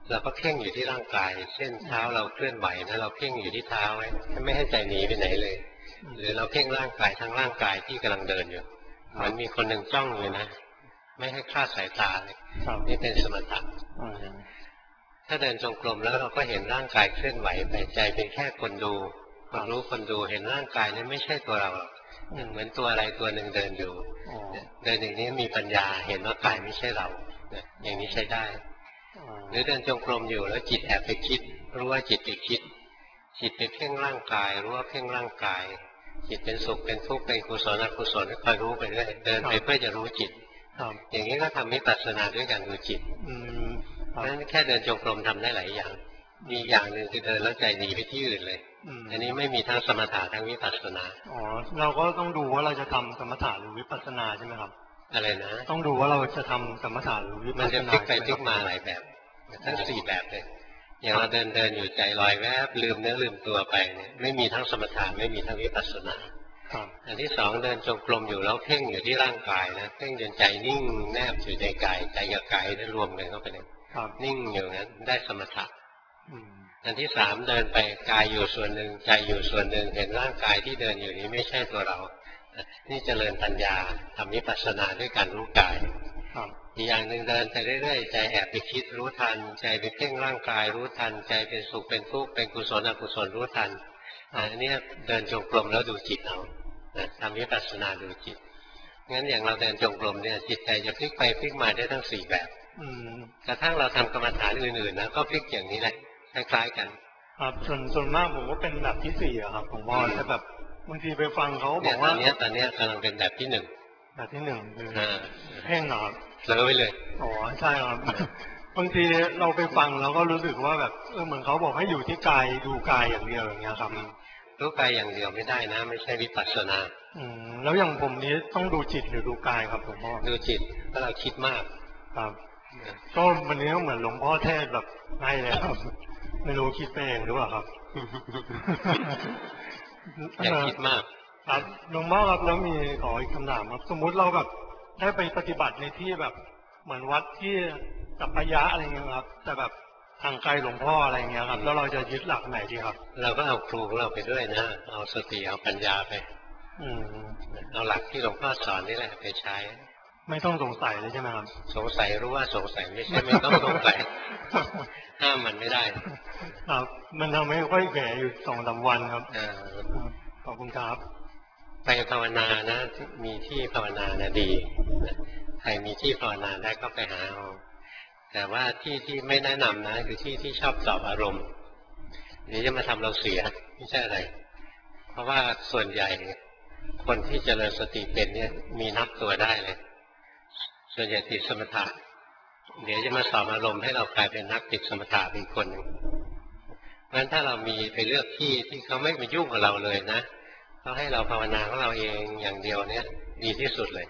Speaker 1: เราก็เพ่งอยู่ที่ร่างกายเช่นเท้าเราเคลื่อนไหวนะเราเพ่งอยู่ที่เท้าไว้ไม่ให้ใจหนีไปไหนเลยหรือเราเพ่งร่างกายทั้งร่างกายที่กำลังเดินอยู่มันมีคนหนึ่งจ้องอยู่นะไม่ให้คลาดสายตาเลยนี่เป็นสมถะถ้าเดินจงกรมแล้วเราก็เห็นร่างกายเคลื่อนไหวไปใจเป็นแค่คนดูคนรู้คนดูเห็นร่างกายนั้นไม่ใช่ตัวเราเหมือนตัวอะไรตัวหนึ่งเดินอยู่เดินอย่างนี้มีปัญญาเห็นว่ากายไม่ใช่เราอย่างนี้ใช้ได้หรือเดินจงกรมอยู่แล้วจิตแอบไปคิดรู้ว่าจิตไปคิดจิตไปเพ่งร่างกายรู้ว่าเพ่งร่างกายจิตเป็นสุขเป็นทุกข์เป็นกุศลอกุศลคอยรู้ไปเรื่อยเดินไปเพื่อจะรู้จิตอย่างนี้ก็ทำวิปัสสนาด้วยการดูจิตเพราะฉะนั้นแค่เดินจงกรมทำได้หลายอย่างมีอย่างหนึ่งคือเดินแล้วใจหนีไปที่อื่นเลยอันนี้ไม่มีทั้งสมถะทั้งวิปัสสนา
Speaker 15: อ๋อเราก็ต้องดูว่าเราจะทำสมถะหรือวิปัสสนาใช่ไหมครับ
Speaker 1: อะไรนะ
Speaker 15: ต้องดูว่าเราจะทำสมถะหรือวิปัสสนา
Speaker 1: มันจะพลิกไปพลิกมาหลายแบบทั้งสี่แบบเลยอย่างเราเดินเดินอยู่ใจลอยแวบลืมเนื้อลืมตัวไปเนี่ยไม่มีทั้งสมถะไม่มีทั้งวิปัสสนาอันที่สองเดินจงกรมอยู่แล้วเพ่งอยู่ที่ร่างกายนะเพ่งจนใจนิ่งแนบอยู่ในกายใจกับกายได้รวมกันเข้าไปเลยนิ่งอยู่นั้นได้สมถะอันที่สามเดินไปกายอยู่ส่วนหนึ่งใจอยู่ส่วนหนึ่งเห็นร่างกายที่เดินอยู่นี้ไม่ใช่ตัวเรานี่เจริญปัญญาทำวิปัสสนาด้วยการรู้กายอีกอย่างหนึ่งเดินไปเรื่อยๆใจแอบไปคิดรู้ทันใจไปเพ่งร่างกายรู้ทันใจเป็นสุขเป็นทุกข์เป็นกุศลอกุศลรู้ทันอันนี้เดินจงกรมแล้วดูจิตเอาทำวิปัสสนาดูจิตงั้นอย่างเราเดินจงกรมเนี่ยจิตใจจะพลิกไปพลิกมาได้ทั้งสี่แบบกระทั่งเราทำกรรมฐานอื่นๆนะก็พลิกอย่างนี้แหละคล้ายๆกัน
Speaker 15: ครับส่วนส่วนมากผมก็เป็นแบบที่สี่อะครับผมว่าแต่แบบบางทีไปฟังเขาบอกว่า
Speaker 1: ตอนนี้ตอนนี้กำลังเป็นแบบที่หนึ่ง
Speaker 15: แบบที่หนึ่งคือเพ่งหนอ
Speaker 1: เลอะไปเลย
Speaker 15: อ๋อใช่ครับบางทีเราไปฟังเราก็รู้สึกว่าแบบเออเหมือนเขาบอกให้อยู่ที่กายดูกายอย่างเดียวอย่างเงี้ยครับ
Speaker 1: รู้กายอย่างเดียวไม่ได้นะไม่ใช่วิปัสสนา
Speaker 15: อืมแล้วอย่างผมนี้ต้องดูจิตหรือดูกายครับหลวงพ่อ
Speaker 1: ดูจิตเพราะเราคิดมาก
Speaker 15: ครับก็วันนี้ก็เหมือนหลวงพ่อเทศแบบให้เลยครับไม่รู้คิดไปเองหรือเปล่าครับ
Speaker 1: อย่าคิดมาก
Speaker 15: ครับหลวงพ่อครับแล้วมีขออีกคำถามครับสมมุติเราแบบได้ไปปฏิบัติในที่แบบเหมือนวัดที่สัปปายะอะไรเงี้ยครับแต่แบบทางไกลหลวงพ่ออะไรเงี้ยครับแล้วเราจะยึดหลักไหนดีครับ
Speaker 1: เราก็เอาครูของเราไปด้วยนะเอาสติเอาปัญญาไป
Speaker 15: อืม
Speaker 1: เอาหลักที่หลวงพ่อสอนนี่แหละไปใช้
Speaker 15: ไม่ต้องสงสัยเลยใช่ไหมครับ
Speaker 1: สงสัยรู้ว่าสงสัยไม่ใช่ไม่ต้องสงสัยห้ามมันไม่ได้
Speaker 15: ครับมันทำให้ค่อยแก่อยู่สองสามวันครับขอบคุณครับ
Speaker 1: ไปภาวนานะมีที่ภาวนานะดีใครมีที่ภาวนาได้ก็ไปหาเอาแต่ว่าที่ที่ไม่แนะนำนะคือที่ที่ชอบตอบอารมณ์เดี๋ยวจะมาทำเราเสียไม่ใช่อะไรเพราะว่าส่วนใหญ่คนที่เจริญสติเป็นเนี่ยมีนับตัวได้เลยส่วนใหญ่ติดสมถะเดี๋ยวจะมาสอบอารมณ์ให้เรากลายเป็นนักติดสมถะเป็นคนหนึ่งเพราะฉะนั้นถ้าเรามีไปเลือกที่ที่เขาไม่มายุ่งกับเราเลยนะเขาให้เราภาวนาของเราเองอย่างเดียวเนี่ยดีที่สุดเลย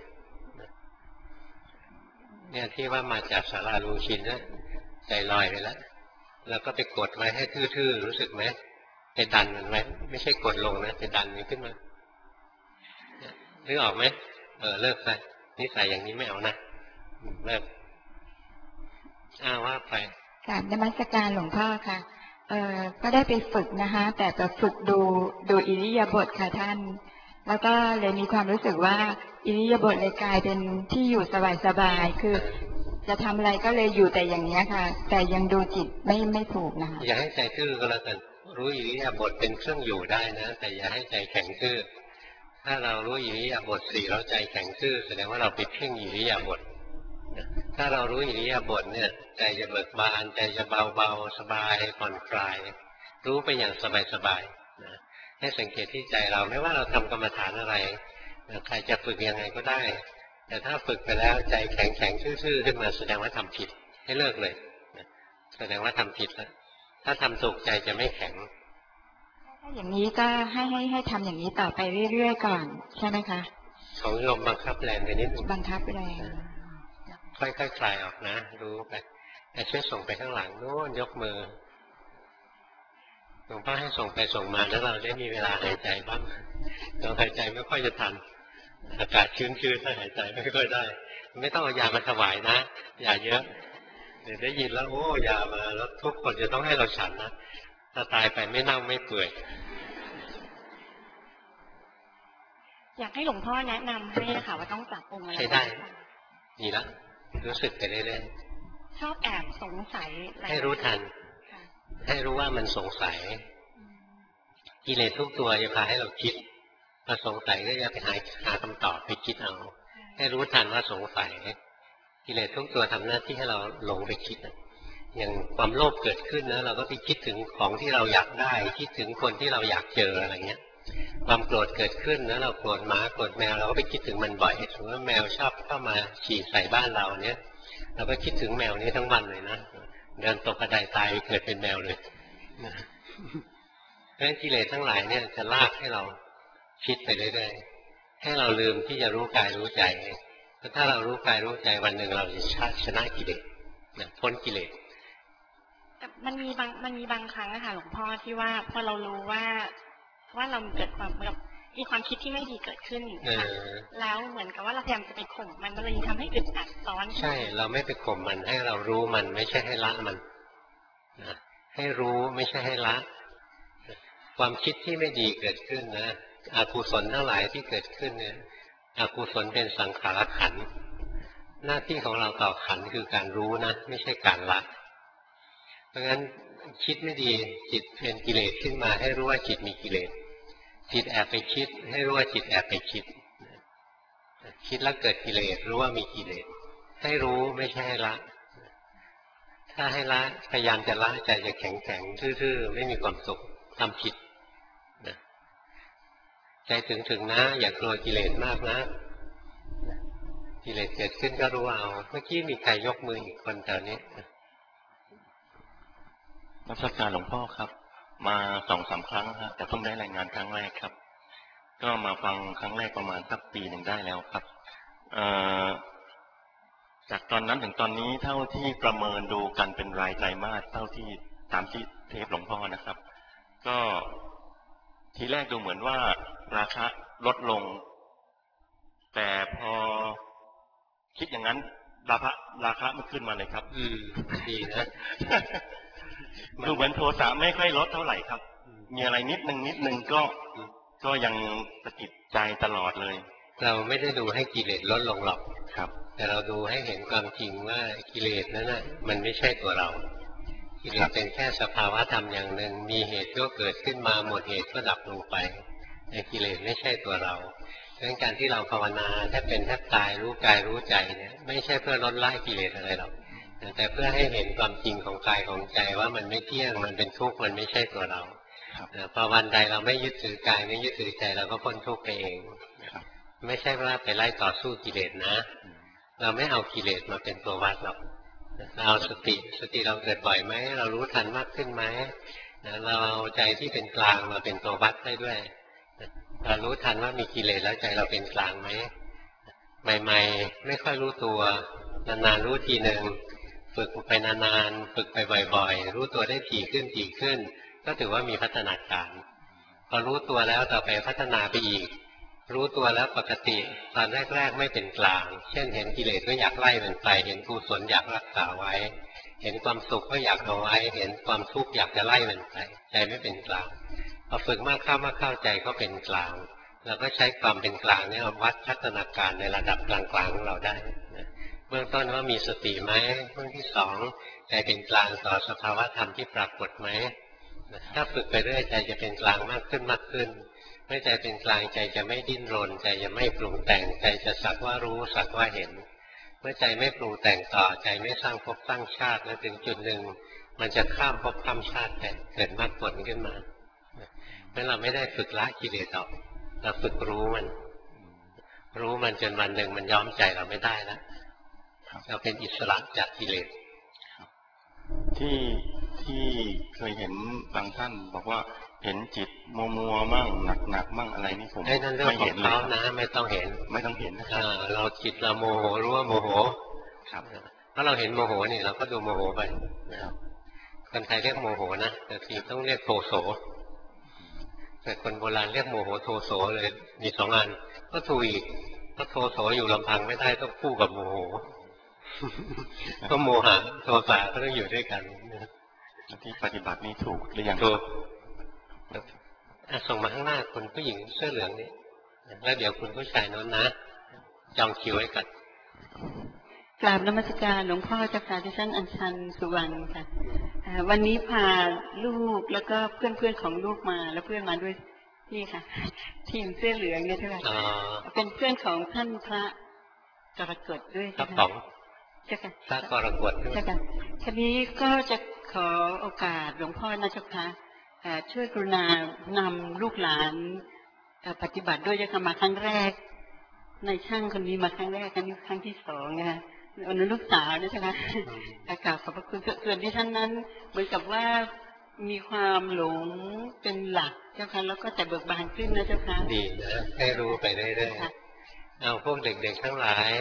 Speaker 1: เนี่ยที่ว่ามาจากศาลาลุงชินนะใจลอยไปแล้วแล้วก็ไปกดไว้ให้ทื่อๆรู้สึกไหมไปดันมันไว้ไม่ใช่กดลงนะไปดันมันขึ้นมานึกออกไหมเออเลิกไปนิสัยอย่างนี้ไม่เอานะเลิกอ้าวว่าไป
Speaker 16: กราบนมัสการหลวงพ่อค่ะเอ่อก็ได้ไปฝึกนะคะแต่จะฝึกดูดูอิริยาบถค่ะท่านแล้วก็เลยมีความรู้สึกว่าอิริยาบถเลยกลายเป็นที่อยู่สบายๆคือจะทำอะไรก็เลยอยู่แต่อย่างนี้ค่ะแต่ยังดูจิตไม่ไม่ถูกนะคะ
Speaker 1: อย่าให้ใจทื่อก็แล้วกันรู้อิริยาบถเป็นเครื่องอยู่ได้นะแต่อย่าให้ใจแข็งทื่อถ้าเรารู้อิริยาบถสี่เราใจแข็งทื่อแสดงว่าเราไปเพ่งอิริยาบถถ้าเรารู้อิริยาบถเนี่ยใจจะเบิกบานใจจะเบาเบาสบายผ่อนคลายรู้ไปอย่างสบายสบายนะให้สังเกตที่ใจเราไม่ว่าเราทำกรรมฐานอะไรใครจะฝึกยังไงก็ได้แต่ถ้าฝึกไปแล้วใจแข็งแข็งทื่อๆขึ้นมาแสดงว่าทำผิดให้เลิกเลยแสดงว่าทำผิดแล้วถ้าทำถูกใจจะไม่แข็ง
Speaker 16: ถ้าอย่างนี้ก็ให้ให้ให้ทำอย่างนี้ต่อไปเรื่อยๆก่อนใช่ไหมคะ
Speaker 1: ของโยมบังคับแรงไปนิดนึง
Speaker 16: บังคับแรง
Speaker 1: ค่อยๆคลายออกนะรู้ไปแต่ช่วยส่งไปข้างหลังโน้นยกมือหลวงพ่อให้ส่งไปส่งมาแล้วเราได้มีเวลาหายใจบ้างเราหายใจไม่ค่อยจะทันอากาศชื้นๆถ้าหายใจไม่ค่อยได้ไม่ต้องเอายามาถวายนะอย่าเยอะเดี๋ยวได้ยินแล้วโอ้อย่ามาแล้วทุกคนจะต้องให้เราฉันนะถ้าตายไปไม่เน่าไม่เปื่อย
Speaker 8: อยากให้หลวงพ่อแนะนำให้ค่ะว่าต้องจับองค์อะไร
Speaker 1: ใช้ได้ดีแล้วรู้สึกไปเรื่อย
Speaker 8: ชอบแอบสงสัยอะไร
Speaker 1: ๆให้รู้ทันให้รู้ว่ามันสงสัยกิเลสทุกตัวจะพาให้เราคิดพอสงสัยก็จะไปหาหาคำตอบไปคิดเอาให้รู้ทันว่าสงสัยกิเลสทุกตัวทำหน้าที่ให้เราหลงไปคิดอย่างความโลภเกิดขึ้นนะเราก็ไปคิดถึงของที่เราอยากได้คิดถึงคนที่เราอยากเจออะไรเงี้ยความโกรธเกิดขึ้นนะเราโกรธหมาโกรธแมวเราก็ไปคิดถึงมันบ่อยสมมติว่าแมวชอบเข้ามาฉี่ใส่บ้านเราเนี้ยเราก็คิดถึงแมวนี้ทั้งวันเลยนะเดินตกกระไดตายเกิดเป็นแมวเลยเพราะฉะนั้นกิเลสทั้งหลายเนี่ยจะลากให้เราคิดไปเรื่อยๆให้เราลืมที่จะรู้กายรู้ใจเพราะถ้าเรารู้กายรู้ใจวันหนึ่งเราจะชนะกิเลสนะพ้นกิเลส
Speaker 8: แต่มันมีบางมันมีบางครั้งนะคะหลวงพ่อที่ว่าพอเรารู้ว่าว่าเราเกิดความแบบมีความคิดที่ไม่ดีเกิดขึ้นแล้วเหมือนกับว่าเราพยายามจะไปข่มมันมันเลยทำให้อึดอัดซ้อน
Speaker 1: ใช่เราไม่ไปข่มมันให้เรารู้มันไม่ใช่ให้ละมันนะให้รู้ไม่ใช่ให้ละความคิดที่ไม่ดีเกิดขึ้นนะอกุศลทั้งหลายที่เกิดขึ้นเนี่ยอกุศลเป็นสังขารขันธ์หน้าที่ของเราต่อขันธ์คือการรู้นะไม่ใช่การละเพราะงั้นคิดไม่ดีจิตเป็นกิเลสขึ้นมาให้รู้ว่าจิตมีกิเลสจิตแอบไปคิดให้รู้ว่าจิตแอบไปคิดคิดแล้วเกิดกิเลสรู้ว่ามีกิเลสให้รู้ไม่ใช่ให้ละถ้าให้ละพยายามจะละใจจะแข็งแข็งทื่อๆไม่มีความสุขทำผิดใจถึงๆนะอย่ากลัวกิเลสมากนะกิเลสเกิดขึ้นก็รู้เอาเมื่อกี้มีใครยกมืออีกคนแถวนี้
Speaker 4: นักการหลวงพ่อครับมาสองสามครั้งครับแต่เพิ่งได้รายงานครั้งแรกครับก็มาฟังครั้งแรกประมาณสักปีหนึ่งได้แล้วครับจากตอนนั้นถึงตอนนี้เท่าที่ประเมินดูกันเป็นรายไตรมาสเท่าที่ตามที่เทปหลวงพ่อนะครับก็ทีแรกดูเหมือนว่าราคาลดลงแต่พอคิดอย่างนั้นราคาราคามันขึ้นมาเลยครับ
Speaker 1: อืมดีนะ
Speaker 4: ดูเหมือนโทสะไม่ค่อยลดเท่าไหร่ครับมีอะไรนิดนึงนิดนึงก็ก็ยังสะกิดใจตลอดเลย
Speaker 1: เราไม่ได้ดูให้กิเลสลดลงหรอก
Speaker 4: ครับ
Speaker 1: แต่เราดูให้เห็นความจริงว่ากิเลสนั้นน่ะมันไม่ใช่ตัวเรากิเลสเป็นแค่สภาวะธรรมอย่างหนึ่งมีเหตุก็เกิดขึ้นมาหมดเหตุก็ดับลงไปแต่กิเลสไม่ใช่ตัวเราดังนั้นการที่เราภาวนาแทบเป็นแทบตายรู้กายรู้ใจเนี่ยไม่ใช่เพื่อลดละกิเลสอะไรหรอกแต่เพื่อให้เห็นความจริงของกายของใจว่ามันไม่เที่ยงมันเป็นทุกข์มันไม่ใช่ตัวเราพอวันใดเราไม่ยึดถือกายไม่ยึดถือใจเราก็พ้นทุกข์ไปเองไม่ใช่ว่าไปไล่ต่อสู้กิเลสนะเราไม่เอากิเลสมาเป็นตัววัดหรอกเราเอาสติสติเราเกิดบ่อยไหมเรารู้ทันมากขึ้นไหมเราเอาใจที่เป็นกลางมาเป็นตัววัดได้ด้วยเรารู้ทันว่ามีกิเลสแล้วใจเราเป็นกลางไหมใหม่ๆไม่ค่อยรู้ตัวนานๆรู้ทีหนึ่งฝึกไปนานๆฝึกไปบ่อยๆรู้ตัวได้ถี่ขึ้นถี่ขึ้นก็ถือว่ามีพัฒนาการพอรู้ตัวแล้วต่อไปพัฒนาไปอีกรู้ตัวแล้วปกติตอนแรกๆไม่เป็นกลางเช่นเห็นกิเลสก็อยากไล่มันไปเห็นกุศลอยากรักษาไว้เห็นความสุขก็อยากเอาไว้เห็นความทุกข์อยากจะไล่มันไปใจไม่เป็นกลางพอฝึกมากเข้ามากเข้าใจก็เป็นกลางเราก็ใช้ความเป็นกลางนี่วัดพัฒนาการในระดับกลางๆของเราได้เบื้องต้นว่ามีสติไหมเบื้องที่สองใจเป็นกลางต่อสภาวะธรรมที่ปรากฏไหมถ้าฝึกไปเรื่อยใจจะเป็นกลางมากขึ้นมากขึ้นเมื่อใจเป็นกลางใจจะไม่ดิ้นรนใจจะไม่ปรุงแต่งใจจะสักว่ารู้สักว่าเห็นเมื่อใจไม่ปรุงแต่งต่อใจไม่สร้างภพสร้างชาติแล้วถึงจุดหนึ่งมันจะข้ามภพข้ามชาติแต่เกิดมรรคผลขึ้นมาเพราะเราไม่ได้ฝึกละกิเลสออกเราฝึกรู้มันรู้มันจนวันหนึ่งมันย้อมใจเราไม่ได้แล้วเราเป็นอิสระจากกิเลส
Speaker 4: ที่ที่เคยเห็นบางท่านบอกว่าเห็นจิตมัวมัวมั่งหนักหนักมั่งอะไรนี่ผม
Speaker 1: ไม่เห็นเขานะไม่ต้องเห็น
Speaker 4: ไม่ต้องเห็นนะครับ
Speaker 1: เราจิตเราโมโหรู้ว่าโมโหครับถ้าเราเห็นโมโหนี่เราก็ดูโมโหไปนะครับคนไทยเรียกโมโหนะแต่ทีต้องเรียกโทโสแต่คนโบราณเรียกโมโหโทโสเลยมีสองอันก็ถูกอีกเพราะโทโสอยู่ลำพังไม่ได้ต้องคู่กับโมโหก็โมหะโทสะก็ต้องอยู่ด้วยกัน
Speaker 4: ที่ปฏิบัตินี้ถูกหรือยัง
Speaker 1: ถูกส่งมาข้างหน้าคุณผู้หญิงเสื้อเหลืองนี่แล้วเดี๋ยวคุณผู้ชายโน้นนะจองคิวไว้ก่อน
Speaker 17: กราบนมัสการหลวงพ่อเจ้าค่ะที่ท่านอัญชันสุวรรณค่ะวันนี้พาลูกแล้วก็เพื่อนเพื่อนของลูกมาแล้วเพื่อนมาด้วยนี่ค่ะทีมเสื้อเหลืองเนี่ยใช่ไหมเป็นเพื่อนของท่านพระกรกฎด้วย
Speaker 1: ครับของ
Speaker 17: เจ้าค่ะ
Speaker 1: พระกรกฎ
Speaker 17: เจ้าค่ะทีนี้ก็จะขอโอกาสหลวงพ่อนะเจ้าค่ะช่วยกรุณานำลูกหลานปฏิบัติด้วยจะมาครั้งแรกในช่างคนนี้มาครั้งแรกครั้งนี้ครั้งที่สองนะคะอันนั้นลูกสาวนะเจ้าค่ะกราบขอบพระคุณส่วนที่ท่านนั้นเหมือนกับว่ามีความหลงเป็นหลักเจ้าค่ะแล้วก็แต่เบิกบานขึ้นนะเจ้าค่ะ
Speaker 1: ดีนะให้รู้ไปเรื่อยๆเอาพวกเด็กๆทั้งหลาย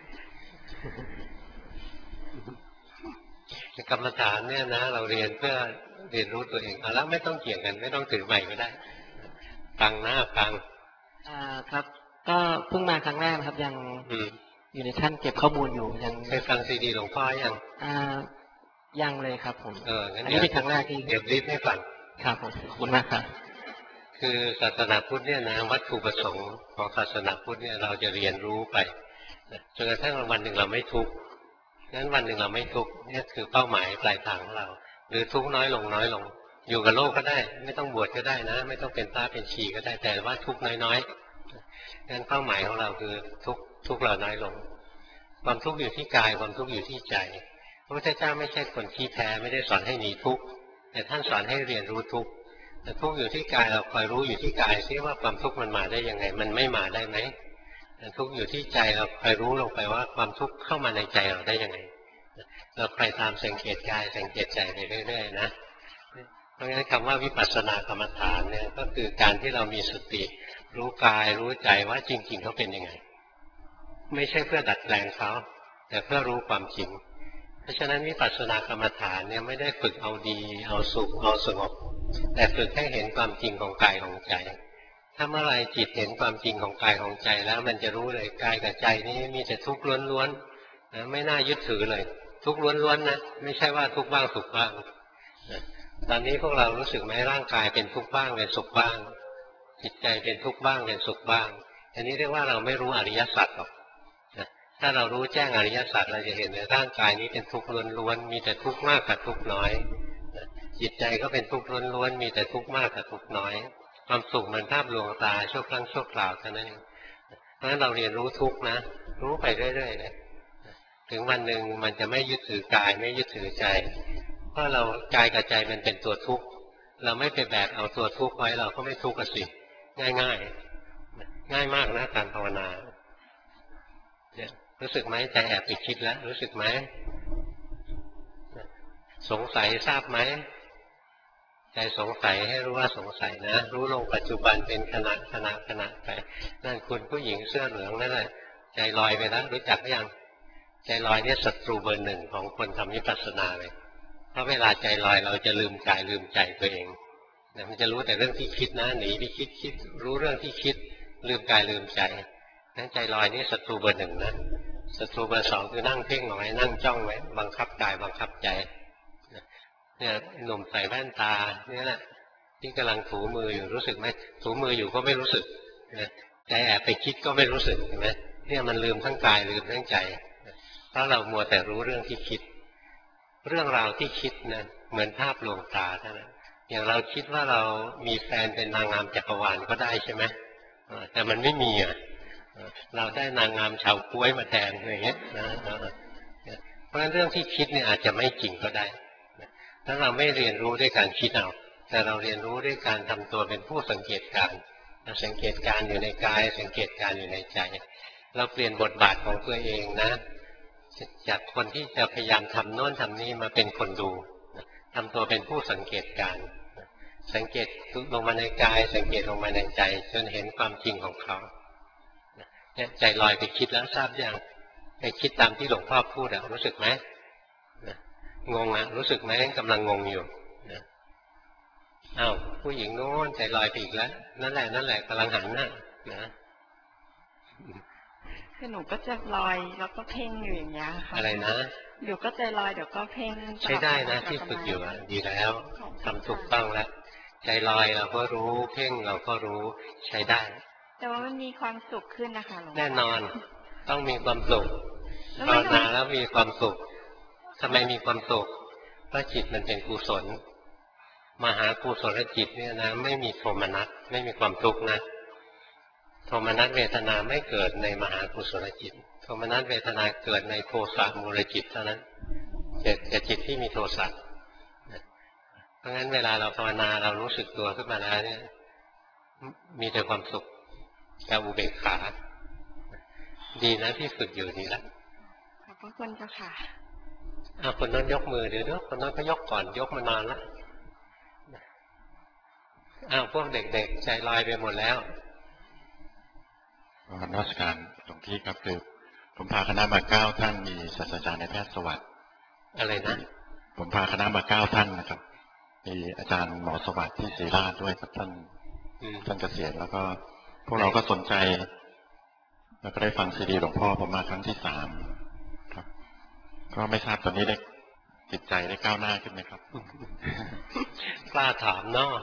Speaker 1: กรรมฐานเนี่ยนะเราเรียนเพื่อเรียนรู้ตัวเองเอาละไม่ต้องเกี่ยงกันไม่ต้องถือใหม่ก็ได้ฟังหน้าฟัง
Speaker 18: อ่าครับก็เพิ่งมาครั้งแรกครับยังอยู่ในขั้นเก็บข้อมูลอยู่ยัง
Speaker 1: เคยฟังซีดีหลวงพ่อยัง
Speaker 18: อ่ายังเลยครับผม
Speaker 1: เอองั้น
Speaker 18: นี้เป็นครั้งแรกที่
Speaker 1: เก็บลิสต์ให้ฟัง
Speaker 18: ครับผมขอบคุณมากครับ
Speaker 1: คือศาสนาพุทธเนี่ยนะวัตถุประสงค์ของศาสนาพุทธเนี่ยเราจะเรียนรู้ไปจนกระทั่งวันหนึ่งเราไม่ทุกข์งั้นวันหนึ่งเราไม่ทุกข์นี่คือเป้าหมายปลายทางของเราหรือทุกข์น้อยลงน้อยลงอยู่กับโลกก็ได้ไม่ต้องบวชก็ได้นะไม่ต้องเป็นพระเป็นชีก็ได้แต่ว่าทุกข์น้อยๆงั้นเป้าหมายของเราคือทุกข์ทุกข์เราน้อยลงความทุกข์อยู่ที่กายความทุกข์อยู่ที่ใจพระพุทธเจ้าไม่ใช่คนขี้แพ้ไม่ได้สอนให้หนีทุกข์แต่ท่านสอนให้เรียนรู้ทุกข์แต่ทุกข์อยู่ที่กายเราคอยรู้อยู่ที่กายซิว่าความทุกข์มันมาได้ยังไงมันไม่มาได้ไหมทุกข์อยู่ที่ใจเราคอยรู้ลงไปว่าความทุกข์เข้ามาในใจเราได้ยังไงเราคอยตามสังเกตกายสังเกตใจไปเรื่อยๆนะเพราะงั้นคำว่าวิปัสสนากรรมฐานเนี่ยก็คือการที่เรามีสติรู้กายรู้ใจว่าจริงๆเขาเป็นยังไงไม่ใช่เพื่อดัดแปลงเขาแต่เพื่อรู้ความจริงเพราะฉะนั้นวิปัสสนากรรมฐานเนี่ยไม่ได้ฝึกเอาดีเอาสุขเอาสงบแต่ฝึกให้เห็นความจริงของกายของใจถ้าเมื่อไรจิตเห็นความจริงของกายของใจแล้วมันจะรู้เลยกายกับใจนี้มีแต่ทุกข์ล้วนๆนะไม่น่ายึดถือเลยทุกข์ล้วนๆนะไม่ใช่ว่าทุกข์บ้างสุขบ้างนะตอนนี้พวกเรารู้สึกไหมร่างกายเป็นทุกข์บ้างเป็นสุขบ้างจิตใจเป็นทุกข์บ้างเป็นสุขบ้างอันนี้เรียกว่าเราไม่รู้อริยสัจหรอกนะถ้าเรารู้แจ้งอริยสัจเราจะเห็นในร่างกายนี้เป็นทุกข์ล้วนๆมีแต่ทุกข์มากกับทุกข์น้อยนะจิตใจก็เป็นทุกข์ล้วนๆมีแต่ทุกข์มากกับทุกข์น้อยความสุขมันภาพลวงตาชั่วครั้งชั่วคราวเท่านั้นเองเพราะฉะนั้นเราเรียนรู้ทุกข์นะรู้ไปเรื่อยๆเลยถึงวันหนึ่งมันจะไม่ยึดถือกายไม่ยึดถือใจเพราะเรากายกับใจมันเป็นตัวทุกข์เราไม่ไปแบกเอาตัวทุกข์ไว้เราก็ไม่ทุกข์กันสิง่ายง่ายง่ายมากนะการภาวนาเนี่ยรู้สึกไหมใจแอบไปคิดแล้วรู้สึกไหมสงสัยทราบไหมใจสงสัยให้รู้ว่าสงสัยนะรู้ลงปัจจุบันเป็นขณะขณะขณะไปนั่นคุณผู้หญิงเสื้อเหลืองนั่นแหละใจลอยไปแล้วรู้จักหรือยังใจลอยเนี่ยศัตรูเบอร์หนึ่งของคนทำวิปัสสนาเลยเพราะเวลาใจลอยเราจะลืมกายลืมใจตัวเองนะมันจะรู้แต่เรื่องที่คิดนะหนีไปคิดคิดรู้เรื่องที่คิดลืมกายลืมใจนั้นใจลอยนี่ศัตรูเบอร์หนึ่งนะศัตรูเบอร์สองคือนั่งเพ่งเอาไว้นั่งจ้องไว้บังคับกายบังคับใจเนี่ยหนุ่มใส่แว่นตาเนี่ยแหละที่กำลังถูมืออยู่รู้สึกไหมถูมืออยู่ก็ไม่รู้สึกใจแอบไปคิดก็ไม่รู้สึกเห็นไหมเนี่ยมันลืมทั้งกายลืมทั้งใจเพราะเรามัวแต่รู้เรื่องที่คิดเรื่องราวที่คิดนะเหมือนภาพลวงตาเท่านั้นอย่างเราคิดว่าเรามีแฟนเป็นนางงามจักรวาลก็ได้ใช่ไหมแต่มันไม่มีอ่ะเราได้นางงามชาวกล้วยมาแทนอย่างเงี้ยนะเพราะฉะนั้นเรื่องที่คิดเนี่ยอาจจะไม่จริงก็ได้ถ้าเราไม่เรียนรู้ด้วยการคิดเอาแต่เราเรียนรู้ด้วยการทำตัวเป็นผู้สังเกตการณ์สังเกตการณ์อยู่ในกายสังเกตการณ์อยู่ในใจเราเปลี่ยนบทบาทของตัวเองนะจากคนที่จะพยายามทำโน้นทำนี้มาเป็นคนดูทำตัวเป็นผู้สังเกตการณ์สังเกตลงมาในกายสังเกตลงมาในใจจนเห็นความจริงของเขาเนี่ยใจลอยไปคิดแล้วทราบยังไปคิดตามที่หลวงพ่อพูดอะรู้สึกไหมงงอะรู้สึกไหมกำลังงงอยู่อ้าวผู้หญิงโน้นใจลอยไปอีกแล้วนั่นแหละนั่นแหละกำลังหันหน้านะ
Speaker 16: คือหนูก็จะลอยแล้วก็เพ่งอยู่อย่างเงี้ยค่ะ
Speaker 1: อะไรนะ
Speaker 16: เดี๋ยวก็ใจลอยเดี๋ยวก็เพ่ง
Speaker 1: ใช้ได้นะที่ฝึกอยู่ดีแล้วทำถูกต้องแล้วใจลอยเราก็รู้เพ่งเราก็รู้ใช้ได้
Speaker 16: แต่ว่ามันมีความสุขขึ้นนะคะหลวงพ่อ
Speaker 1: แน่นอนต้องมีความสุขภาวนาแล้วมีความสุขทำไมมีความสุขเพราะจิตมันเป็นกุศลมหากุศลจิตเนี่ยนะไม่มีโทมนัสไม่มีความทุกข์นะโทมนัสเวทนาไม่เกิดในมหากุศลจิตโทมนัสเวทนาเกิดในโทสะมูลจิตเท่านั้นแต่จิตที่มีโทสะเพราะงั้นเวลาเราภาวนาเรารู้สึกตัวขึ้นมาแล้วเนี่ยมีแต่ความสุขกับอุเบกขาดีนะที่ฝึกอยู่ดีแล้ว
Speaker 16: ขอบพระคุณเจ้าค่ะ
Speaker 1: อ้าวคนนั้นยกมือเดี๋ยวด้วยคนนั้นก็ยกก่อนยกมานานแล้วอ้าวพวกเด็กๆใจลอยไปหมดแล้ว
Speaker 19: นมัสการหลวงพี่ครับคือผมพาคณะมาเก้าท่านมีศาสตราจารย์ในแพทย์สวัสดิ์
Speaker 1: อะไรนะ
Speaker 19: ผมพาคณะมาเก้าท่านนะครับมีอาจารย์หมอสวัสดิ์ที่ศรีราชด้วยครับท่านท่านเกษียณแล้วก็พวกเราก็สนใจแล้วก็ได้ฟังซีดีหลวงพ่อผมมาครั้งที่สามครับก็ไม่ทราบตอนนี้ได้จิตใจได้ก้าวหน้าขึ้นไหมครับ
Speaker 1: กล้าถามเนาะ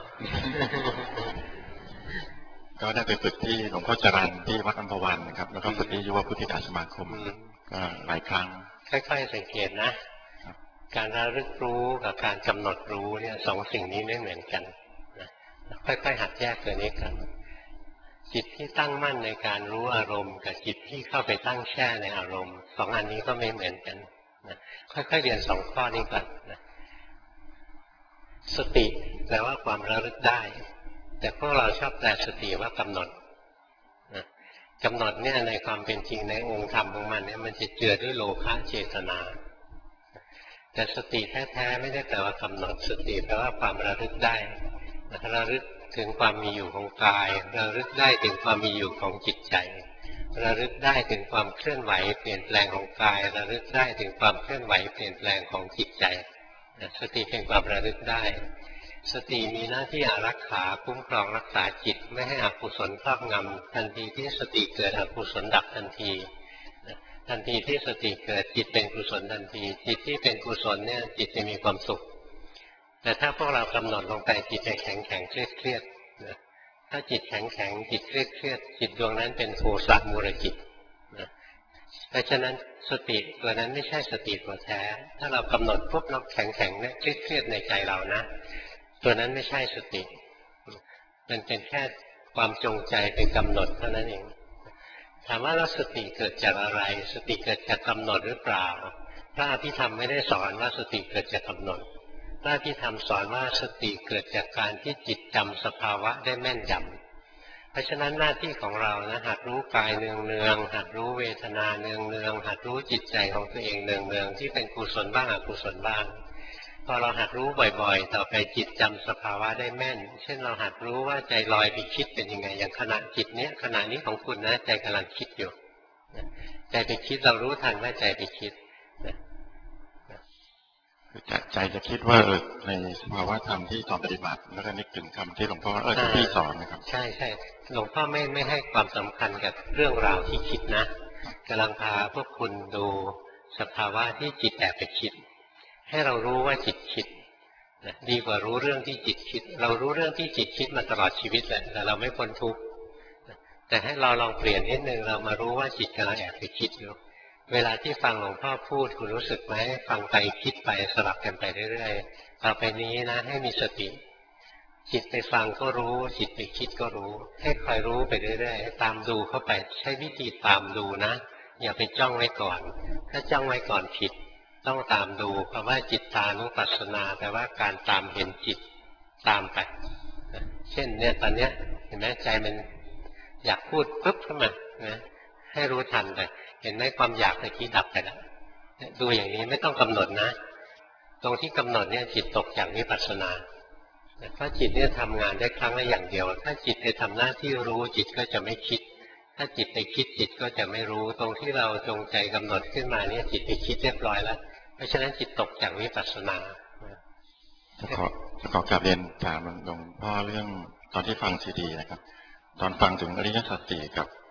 Speaker 19: ก็ได้ไปฝึกที่หลวงพ่อจรัญที่วัดอัมพวันนะครับแล้วก็ฝึกที่ยุวพุทธิกาสมาคมก็หลายครั้ง
Speaker 1: ค่อยๆสังเกตนะการระลึกรู้กับการกำหนดรู้เนี่ยสองสิ่งนี้ไม่เหมือนกันนะค่อยๆหัดแยกตัวนี้กันจิตที่ตั้งมั่นในการรู้อารมณ์กับจิตที่เข้าไปตั้งแช่ในอารมณ์สองอันนี้ก็ไม่เหมือนกันนะค่อยๆเรียนสองข้อนี้ก่อนนะสติแปลว่าความระลึกได้แต่พวกเราชอบแปลสติว่ากำหนดนะกำหนดเนี่ยในความเป็นจริงในองค์ธรรมของมันเนี่ยมันจะเจือด้วยโลภะเจตนาแต่สติแท้ๆไม่ได้แปลว่ากำหนดสติแปลว่าความระลึกได้ระลึกถึงความมีอยู่ของกายระลึกได้ถึงความมีอยู่ของจิตใจระลึกได้ถึงความเคลื่อนไหวเปลี่ยนแปลงของกายระลึกได้ถึงความเคลื่อนไหวเปลี่ยนแปลงของจิตใจสติเป็นความระลึกได้สติมีหน้าที่อารักขาคุ้มครองรักษาจิตไม่ให้อกุศลครอบงำทันทีที่สติเกิดอกุศลดับทันทีทันทีที่สติเกิดจิตเป็นกุศลทันทีจิตที่เป็นกุศลเนี่ยจิตจะมีความสุขแต่ถ้าพวกเรากำหนดลงไปจิตจะแข็งแข็งเครียดเครียดนะถ้าจิตแข็งแข็งจิตเครียดเครียดจิตดวงนั้นเป็นโทสะมูลจิตนะเพราะฉะนั้นสติตัวนั้นไม่ใช่สติตัวแท้ถ้าเรากำหนดปุ๊บเราแข็งแข็งเนี่ยเครียดเครียดในใจเรานะตัวนั้นไม่ใช่สติมันเป็นแค่ความจงใจเป็นกำหนดเท่านั้นเองถามว่าแล้วสติเกิดจากอะไรสติเกิดจากกำหนดหรือเปล่าพระอภิธรรมไม่ได้สอนว่าสติเกิดจากกำหนดพระอภิธรรมสอนว่าสติเกิดจากการที่จิตจำสภาวะได้แม่นยำเพราะฉะนั้นหน้าที่ของเรานะหัดรู้กายเนืองๆหัดรู้เวทนาเนืองๆหัดรู้จิตใจของตัวเองเนืองๆที่เป็นกุศลบ้างอกุศลบ้างพอเราหัดรู้บ่อยๆต่อไปจิตจำสภาวะได้แม่นเช่นเราหัดรู้ว่าใจลอยไปคิดเป็นยังไงอย่างขณะจิตเนี้ยขณะนี้ของคุณนะใจกำลังคิดอยู่ใจไปคิดเรารู้ทันว่าใจไปคิด
Speaker 19: ใจจะคิดว่าเออในสภาวะธรรมที่ตอนปฏิบัติแล้วก็นึกถึงคำที่หลวงพ่อเออที่พี่สอนนะครับ
Speaker 1: ใช่ใช่หลวงพ่อไม่ไม่ให้ความสำคัญกับเรื่องราวที่คิดนะกำลังพาพวกคุณดูสภาวะที่จิตแอบไปคิดให้เรารู้ว่าจิตคิดนะดีกว่ารู้เรื่องที่จิตคิดเรารู้เรื่องที่จิตคิดมาตลอดชีวิตแหละแต่เราไม่พ้นทุกข์แต่ให้เราลองเปลี่ยนนิดนึงเรามารู้ว่าจิตกำลังแอบไปคิดอยู่เวลาที่ฟังหลวงพ่อพูดคุณรู้สึกไหมฟังไปคิดไปสลับกันไปเรื่อยๆต่อไปนี้นะให้มีสติจิตไปฟังก็รู้จิตไปคิดก็รู้ให้คอยรู้ไปเรื่อยๆตามดูเข้าไปใช้วิธีตามดูนะอย่าไปจ้องไว้ก่อนถ้าจ้องไว้ก่อนผิดต้องตามดูเพราะว่าจิตตานุปัสสนาแปลว่าการตามเห็นจิตตามไปเช่นเนี่ยตอนเนี้ยเห็นไหมใจมันอยากพูดปุ๊บขึ้นมานะให้รู้ทันไปเห็นไหมความอยากตะกี้ดับไปแล้วดูอย่างนี้ไม่ต้องกำหนดนะตรงที่กำหนดเนี่ยจิตตกจากวิปัสสนาเพราะจิตเนี่ยทำงานได้ครั้งละอย่างเดียวถ้าจิตไปทำหน้าที่รู้จิตก็จะไม่คิดถ้าจิตไปคิดจิตก็จะไม่รู้ตรงที่เราจงใจกำหนดขึ้นมาเนี่ยจิตไปคิดเรียบร้อยแล้วเพราะฉะนั้นจิตตกจากวิปัสสนา
Speaker 19: จะขอจะขอกลับเรียนถามหลวงพ่อเรื่องตอนที่ฟังซีดีนะครับตอนฟังถึงอริยสัจสี่กับ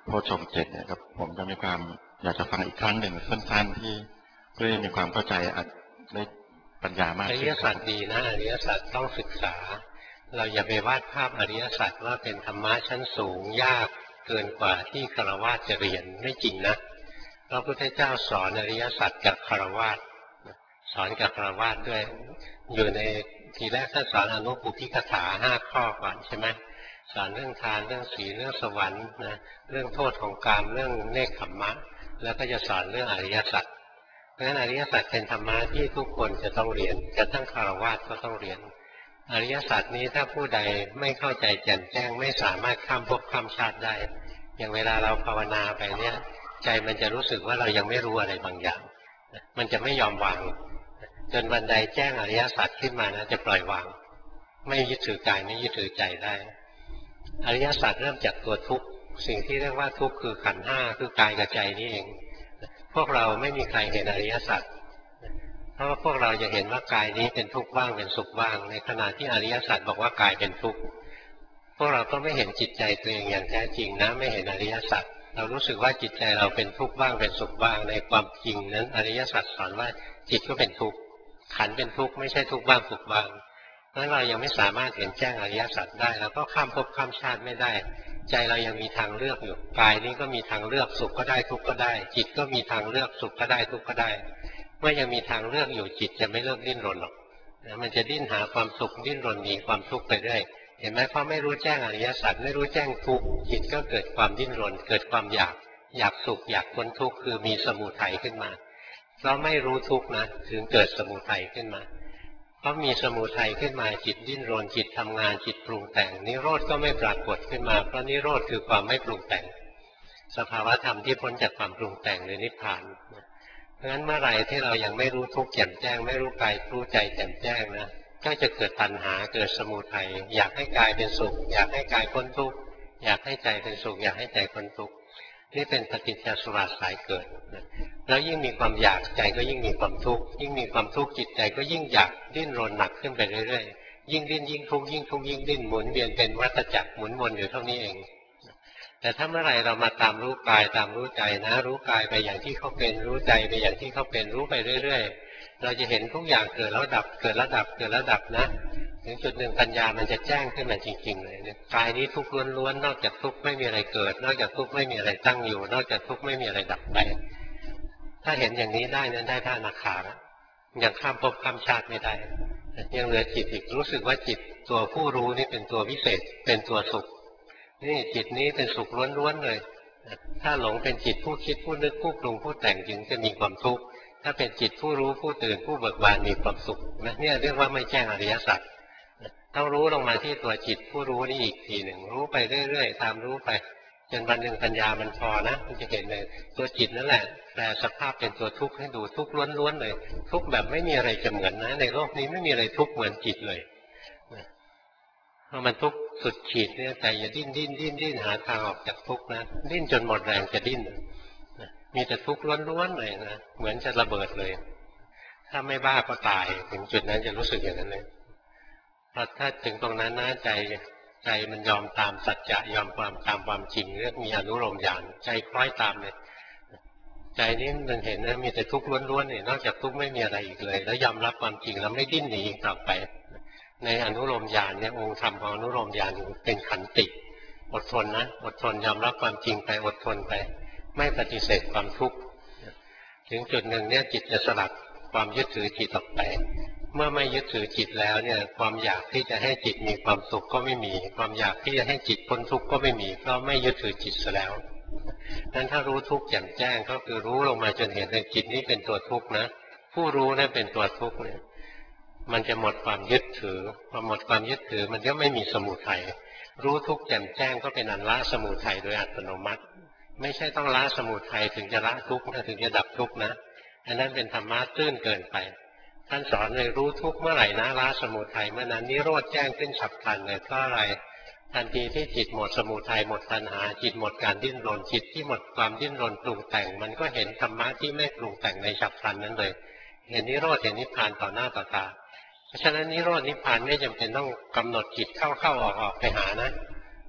Speaker 19: โพชฌงค์เจ็ดเนี่ยครับผมจะมีความอยากจะฟังอีกครั้งหนึ่งสั้นๆที่เพื่อมีความเข้าใจอาจได้ปัญญามากขึ้นอริยสัจดีนะอริยสัจต้องศึกษาเราอย่าไปวาดภาพอริยสัจว่าเป็นธรรมะชั้นสูงยากเกินกว่าที่ฆราวาสจะเรียนไม่จริงนะพระพุทธเจ้าสอนอริยสัจกับฆราวาสสอนกับฆราวาสด้วยอยู่ในทีแรกท่านสอนอนุปุพพิกถาห้าข้อก่อนใช่ไหมสอนเรื่องทานเรื่องศีลเรื่องสวรรค์นะเรื่องโทษของกามเรื่องเนกขัมมะแล้วก็จะสอนเรื่องอริยสัจเพราะฉะนั้นอริยสัจเป็นธรรมะที่ทุกคนจะต้องเรียนกระทั่งฆราวาสก็ต้องเรียนอริยสัจนี้ถ้าผู้ใดไม่เข้าใจแจ่มแจ้งไม่สามารถข้ามภพข้ามชาติได้อย่างเวลาเราภาวนาไปเนี่ยใจมันจะรู้สึกว่าเรายังไม่รู้อะไรบางอย่างมันจะไม่ยอมวางจนวันใดแจ้งอริยสัจขึ้นมานะจะปล่อยวางไม่ยึดถือกายไม่ยึดถือใจได้อริยสัจเริ่มจากตัวทุกข์สิ่งที่เรียกว่าทุกข์คือขันธ์ห้าคือกายกับใจนี่เองพวกเราไม่มีใครเห็นอริยสัจเพราะว่าพวกเราจะเห็นว่ากายนี้เป็นทุกข์บ้างเป็นสุขบ้างในขณะที่อริยสัจบอกว่ากายเป็นทุกข์พวกเราก็ไม่เห็นจิตใจตัวเองอย่างแท้จริงนะไม่เห็นอริยสัจเรารู้สึกว่าจิตใจเราเป็นทุกข์บ้างเป็นสุขบ้างในความจริงนั้นอริยสัจสอนว่าจิตก็เป็นทุกข์ขันธ์เป็นทุกข์ไม่ใช่ทุกข์บ้างสุขบ้างเพราะเรายังไม่สามารถเห็นแจ้งอริยสัจได้แล้วก็ข้ามภพข้ามชาติไม่ได้ใจเรายังมีทางเลือกอยู่กายนี้ก็มีทางเลือกสุขก็ได้ทุกข์ก็ได้จิตก็มีทางเลือกสุขก็ได้ทุกข์ก็ได้เมื่อยังมีทางเลือกอยู่จิตจะไม่เลิกดิ้นรนหรอกมันจะดิ้นหาความสุขดิ้นรนหนีความทุกข์ไปเรื่อยเห็นไหมเพราะไม่รู้แจ้งอริยสัจไม่รู้แจ้งทุกข์จิตก็เกิดความดิ้นรนเกิดความอยากอยากสุขอยากพ้นทุกข์คือมีสมุทัยขึ้นมาเพราะไม่รู้ทุกข์นะถึงเกิดสมุทัยขึ้นมาเพราะมีสมุทัยขึ้นมาจิตดิ้นรนจิตทำงานจิตปรุงแต่งนิโรธก็ไม่ปรากฏขึ้นมาเพราะนิโรธคือความไม่ปรุงแต่งสภาวะธรรมที่พ้นจากความปรุงแต่งหรือนิพพานเพราะฉะนั้นเมื่อไหร่ที่เรายังไม่รู้ทุกข์แจ่มแจ้งไม่รู้กายรู้ใจแจ่มแจ้งนะก็จะเกิดตัณหาเกิดสมุทัยอยากให้กายเป็นสุขอยากให้กายพ้นทุกข์อยากให้ใจเป็นสุขอยากให้ใจพ้นทุกข์นี่เป็นปฏิจจสมุปบาทสายเกิดแล้วยิ่งมีความอยากใจก็ยิ่งมีความทุกข์ยิ่งมีความทุกข์จิตใจก็ยิ่งอยากดิ้นรนหนักขึ้นไปเรื่อยๆยิ่งดิ้นยิ่งทุกข์ยิ่งทุกข์ยิ่งดิ้นหมุนเวียนเป็นวัฏจักรหมุนวนอยู่เท่านี้เองแต่ถ้าเมื่อไหร่เรามาตามรู้กายตามรู้ใจนะรู้กายไปอย่างที่เขาเป็นรู้ใจไปอย่างที่เขาเป็นรู้ไปเรื่อยๆเราจะเห็นทุกอย่างเกิดแล้วดับเกิดแล้วดับเกิดแล้วดับนะถึงจุดหนึ่งปัญญามันจะแจ้งขึ้นมาจริงๆเลยเนี่ยกายนี้ทุกข์ล้วนๆนอกจากทุกข์ไม่มีอะไรเกิดนอกจากทุกข์ไม่มีอะไรตั้งอยู่นอกจากทุกข์ไม่มีอะไรดับไปถ้าเห็นอย่างนี้ได้นั้นได้พระอนาคาแล้วยังข้ามภพข้ามชาติไม่ได้ยังเหลือจิตอีกรู้สึกว่าจิตตัวผู้รู้นี่เป็นตัววิเศษเป็นตัวสุขนี่จิตนี้เป็นสุขล้วนๆเลยถ้าหลงเป็นจิตผู้คิดผู้นึกผู้ปรุงผู้แต่งจึงจะมีความทุกข์ถ้าเป็นจิตผู้รู้ผู้ตื่นผู้เบิกบานมีความสุขนะเนี่ยเรียกว่าไม่แจ้งอริยสัจต้องรู้ลงมาที่ตัวจิตผู้รู้นี่อีกทีหนึ่งรู้ไปเรื่อยๆตามรู้ไปจนวันหนึ่งปัญญามันพอนะมันจะเห็นเลยตัวจิตนั่นแหละแปลสภาพเป็นตัวทุกข์ให้ดูทุกข์ล้วนๆเลยทุกข์แบบไม่มีอะไรจะเหมือนนะในโลกนี้ไม่มีอะไรทุกข์เหมือนจิตเลยพอมันทุกข์สุดขีดเนี่ยใจอย่าดิ้นดิ้นดิ้นดิ้นหาทางออกจากทุกข์นะดิ้นจนหมดแรงจะดิ้นมีแต่ทุกข์ล้วนๆเลยนะเหมือนจะระเบิดเลยถ้าไม่บ้าก็ตายถึงจุดนั้นจะรู้สึกอย่างนั้นเลยพอถ้าถึงตรงนั้นนะใจใจมันยอมตามสัจจะยอมความตามความจริงเรียกมีอนุโลมญาณใจคล้อยตามเลยใจนี้มันเห็นนะมีแต่ทุกข์ล้วนๆเนี่ยนอกจากทุกข์ไม่มีอะไรอีกเลยแล้วยอมรับความจริงแล้วไม่ดิ้นหนีอีกต่อไปในอนุโลมญาณเนี่ยองค์ธรรมของอนุโลมญาณเป็นขันติอดทนนะอดทนยอมรับความจริงไปอดทนไปไม่ปฏิเสธความทุกข์ถึงจุดหนึ่งเนี่ยจิตจะสลัดความยึดถือจิตออกไปเมื่อไม่ยึดถือจิตแล้วเนี่ยความอยากที่จะให้จิตมีความสุขก็ไม่มีความอยากที่จะให้จิตพ้นทุกข์ก็ไม่มีเพราะไม่ยึดถือจิตซะแล้วนั้นถ้ารู้ทุกข์แจ่มแจ้งก็คือรู้ลงมาจนเห็นในจิตนี้เป็นตัวทุกข์นะผู้รู้นั่นเป็นตัวทุกข์เนี่ยมันจะหมดความยึดถือพอหมดความยึดถือมันก็ไม่มีสมุทัยรู้ทุกข์แจ่มแจ้งก็เป็นอันละสมุทัยโดยอัตโนมัติไม่ใช่ต้องละสมุทัยถึงจะละทุกข์นะถึงจะดับทุกข์นะอันนั้นเป็นธรรมะตื้นเกินไปท่านสอนเลยรู้ทุกข์เมื่อไหร่นะละสมุทัยเมื่อนั้นนิโรธแจ้งขึ้นฉับพลันเลยเพราะอะไรทันทีที่จิตหมดสมุทัยหมดตัณหาจิตหมดการดิ้นรนจิตที่หมดความดิ้นรนปรุงแต่งมันก็เห็นธรรมะที่ไม่ปรุงแต่งในฉับพลันนั้นเลยเห็นนิโรธเห็นนิพพานต่อหน้าต่อตาเพราะฉะนั้นนิโรธนิพพานไม่จำเป็นต้องกำหนดจิตเข้าเข้าออกออกไปหานะ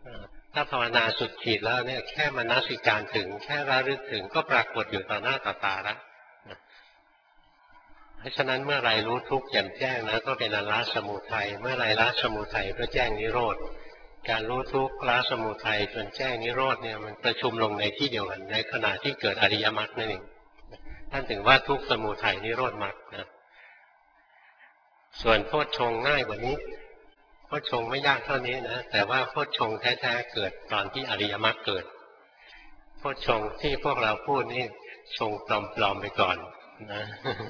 Speaker 1: ถ้าภาวนาสุดขีดแล้วเนี่ยแค่มนสิการถึงแค่ระลึกถึงก็ปรากฏอยู่ต่อหน้าต่อตาแล้วเพราะฉะนั้นเมื่อไรรู้ทุกข์แจ่มแจ้งนะก็เป็นอละสมุทัยเมื่อไรละสมุทัยก็แจ้งนิโรธการรู้ทุกข์ละสมุทัยจนแจ้งนิโรธเนี่ยมันประชุมลงในที่เดียวกันในขณะที่เกิดอริยมรรคนั่นเองท่านถึงว่าทุกข์สมุทัยนิโรธมรรคนะส่วนโพชฌงค์ง่ายกว่านี้โพชฌงค์ไม่ยากเท่านี้นะแต่ว่าโพชฌงค์แท้ๆเกิดตอนที่อริยมรรคเกิดโพชฌงค์ที่พวกเราพูดนี่ชงปลอมๆไปก่อนนะ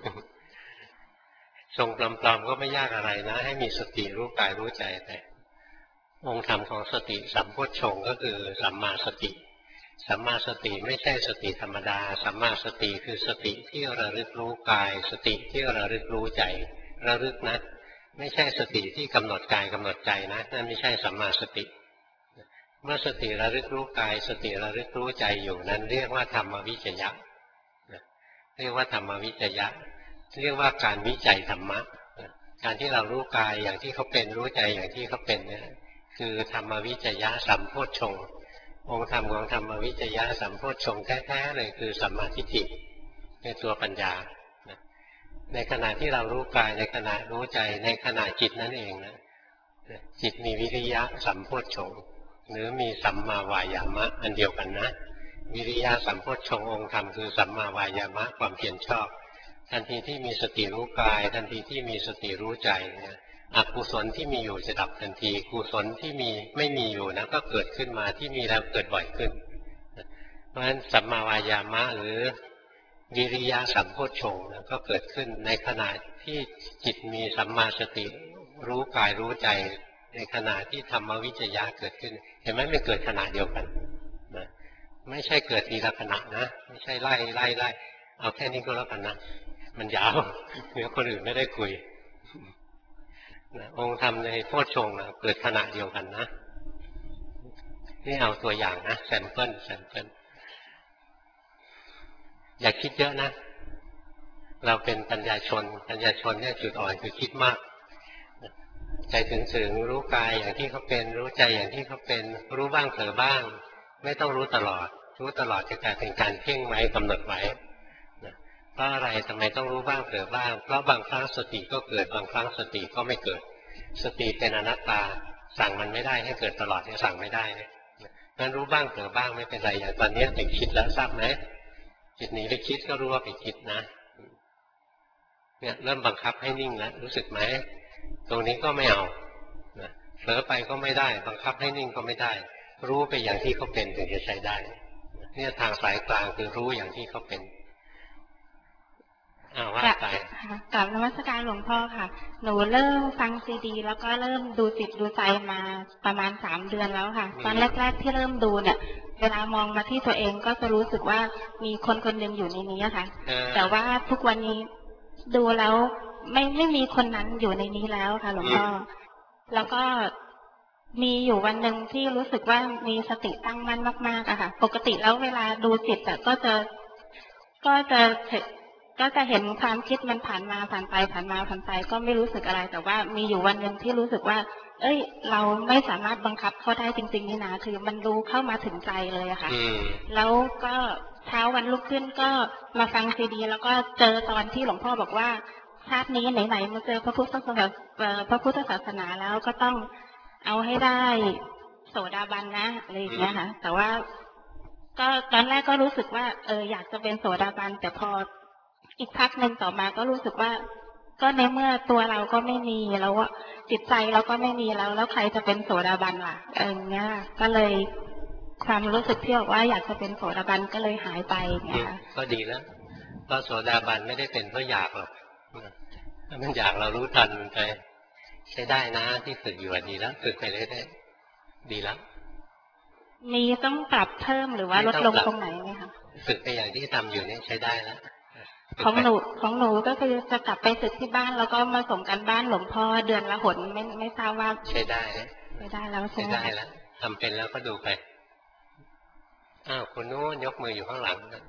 Speaker 1: ชงปลอมๆก็ไม่ยากอะไรนะให้มีสติรู้กายรู้ใจแต่องค์ธรรมของสติสัมโพชฌงค์ก็คือสัมมาสติสัมมาสติไม่ใช่สติธรรมดาสัมมาสติคือสติที่ระลึกรู้กายสติที่ระลึกรู้ใจระลึกนะไม่ใช่สติที่กำหนดกายกำหนดใจนะนั่นไม่ใช่สัมมาสติเมื่อสติระลึกรู้กายสติระลึกรู้ใจอยู่นั้นเรียกว่าธรรมวิจยะเรียกว่าธรรมวิจยะเรียกว่าการวิจัยธรรมะการที่เรารู้กายอย่างที่เขาเป็นรู้ใจอย่างที่เขาเป็นเนี่ยคือธรรมวิจยะสัมโพชฌงค์องค์ธรรมของธรรมวิจยะสัมโพชฌงค์แท้ๆเลยคือสัมมาทิฏฐิในตัวปัญญาในขณะที่เรารู้กายในขณะรู้ใจในขณะจิตนั่นเองนะจิตมีวิริยะสัมโพชฌงค์หรือมีสัมมาวายามะอันเดียวกันนะวิริยะสัมโพชฌงค์องค์ธรรมคือสัมมาวายามะความเพียรชอบทันทีที่มีสติรู้กายทันทีที่มีสติรู้ใจเนี่ยอกุศลที่มีอยู่จะดับทันทีกุศลที่มีไม่มีอยู่นะก็เกิดขึ้นมาที่มีแล้วเกิดบ่อยขึ้นเพราะฉะนั้นสัมมาวายามะหรือวิริยะสัมโพชฌงค์ก็เกิดขึ้นในขณะที่จิตมีสัมมาสติรู้กายรู้ใจในขณะที่ธรรมวิจยะเกิดขึ้นเห็นไหมมันเกิดขณะเดียวกันนะไม่ใช่เกิดทีละขณะนะไม่ใช่ไล่ไล่ไล่เอาแค่นี้ก็แล้วกันนะมันยาวเดี๋ยวคนอื่นไม่ได้คุยนะองค์ธรรมในโพชฌงค์นะเกิดขณะเดียวกันนะนี่เอาตัวอย่างนะแซมเปิลแซมเปิลอย่าคิดเยอะนะเราเป็นปัญญาชนปัญญาชนเนี่ยจุดอ่อนคือคิดมากใจถึงถึงรู้กายอย่างที่เขาเป็นรู้ใจอย่างที่เขาเป็นรู้บ้างเผลอบ้างไม่ต้องรู้ตลอดรู้ตลอดจะกลายเป็นการเพ่งไว้กำหนดไว้เพราะอะไรทำไมต้องรู้บ้างเผลอบ้างเพราะบางครั้งสติก็เกิดบางครั้งสติก็ไม่เกิดสติเป็นอนัตตาสั่งมันไม่ได้ให้เกิดตลอดเนี่ยสั่งไม่ได้งั้นรู้บ้างเผลอบ้างไม่เป็นไรอย่างตอนนี้ติดคิดแล้วทราบไหมจิตหนีไปคิดก็รู้ว่าไปคิดนะเนี่ยเริ่มบังคับให้นิ่งแล้วรู้สึกไหมตรงนี้ก็ไม่เอาเผลอไปก็ไม่ได้บังคับให้นิ่งก็ไม่ได้รู้ไปอย่างที่เขาเป็นถึงจะใช้ได้เนี่ยทางสายกลางคือรู้อย่างที่เขาเป็นอ้าวว่าไป
Speaker 8: กลับนมัสการหลวงพ่อค่ะหนูเริ่มฟังซีดีแล้วก็เริ่มดูจิตดูใจมาประมาณสามเดือนแล้วค่ะตอนแรกๆที่เริ่มดูเนี่ยเวลามองมาที่ตัวเองก็จะรู้สึกว่ามีคนคนหนึ่งอยู่ในนี้ค่ะแต่ว่าทุกวันนี้ดูแล้วไม่ไม่มีคนนั้นอยู่ในนี้แล้วค่ะหลวงพ่อแล้วก็มีอยู่วันหนึ่งที่รู้สึกว่ามีสติตั้งมั่นมากๆอะค่ะปกติแล้วเวลาดูจิตแต่ก็จะก็จะก็จะเห็นความคิดมันผ่านมาผ่านไปผ่านมาผ่านไปก็ไม่รู้สึกอะไรแต่ว่ามีอยู่วันหนึ่งที่รู้สึกว่าเอ้ยเราไม่สามารถบังคับเขาได้จริงๆนี่นะคือมันรู้เข้ามาถึงใจเลยอะค่ะแล้วก็เช้าวันลุกขึ้นก็มาฟังซีดีแล้วก็เจอตอนที่หลวงพ่อบอกว่าชาตินี้ไหนๆมาเจอพระพุทธศาสนาพระพุทธศาสนาแล้วก็ต้องเอาให้ได้โสดาบันนะอะไรอย่างเงี้ยค่ะแต่ว่าก็ตอนแรกก็รู้สึกว่าเอออยากจะเป็นโสดาบันแต่พออีกพักหนึ่งต่อมาก็รู้สึกว่าก็ในเมื่อตัวเราก็ไม่มีแล้วจิตใจเราก็ไม่มีแล้วแล้วใครจะเป็นโสดาบันล่ะเออเงี้ยก็เลยความรู้สึกที่บอกว่าอยากจะเป็นโสดาบันก็เลยหายไปเงี้ย
Speaker 1: ก็ดีแล้วเพราะโสดาบันไม่ได้เป็นเพราะอยากหรอกถ้ามันอยากเรารู้ทันไปใช้ได้นะที่ฝึกอยู่ดีแล้วฝึกไปเรื่อยๆดีแล้ว
Speaker 8: มีต้องปรับเพิ่มหรือว่าลดลงตรงไหนไหมคะ
Speaker 1: ฝึกไปอย่างที่ทำอยู่นี่ใช้ได้แล้ว
Speaker 8: ของหนูของหนูก็คือจะกลับไปฝึกที่บ้านแล้วก็มาส่งกันบ้านหลวงพ่อเดือนละหนไม่ไม่ทราบว่า
Speaker 1: ใช้ได้
Speaker 8: ใช้ได้แล้วใช่
Speaker 1: ได้แล้วทำเป็นแล้วก็ดูไปอ้าวคุณนู้นยกมืออยู่ข้างหลังนะ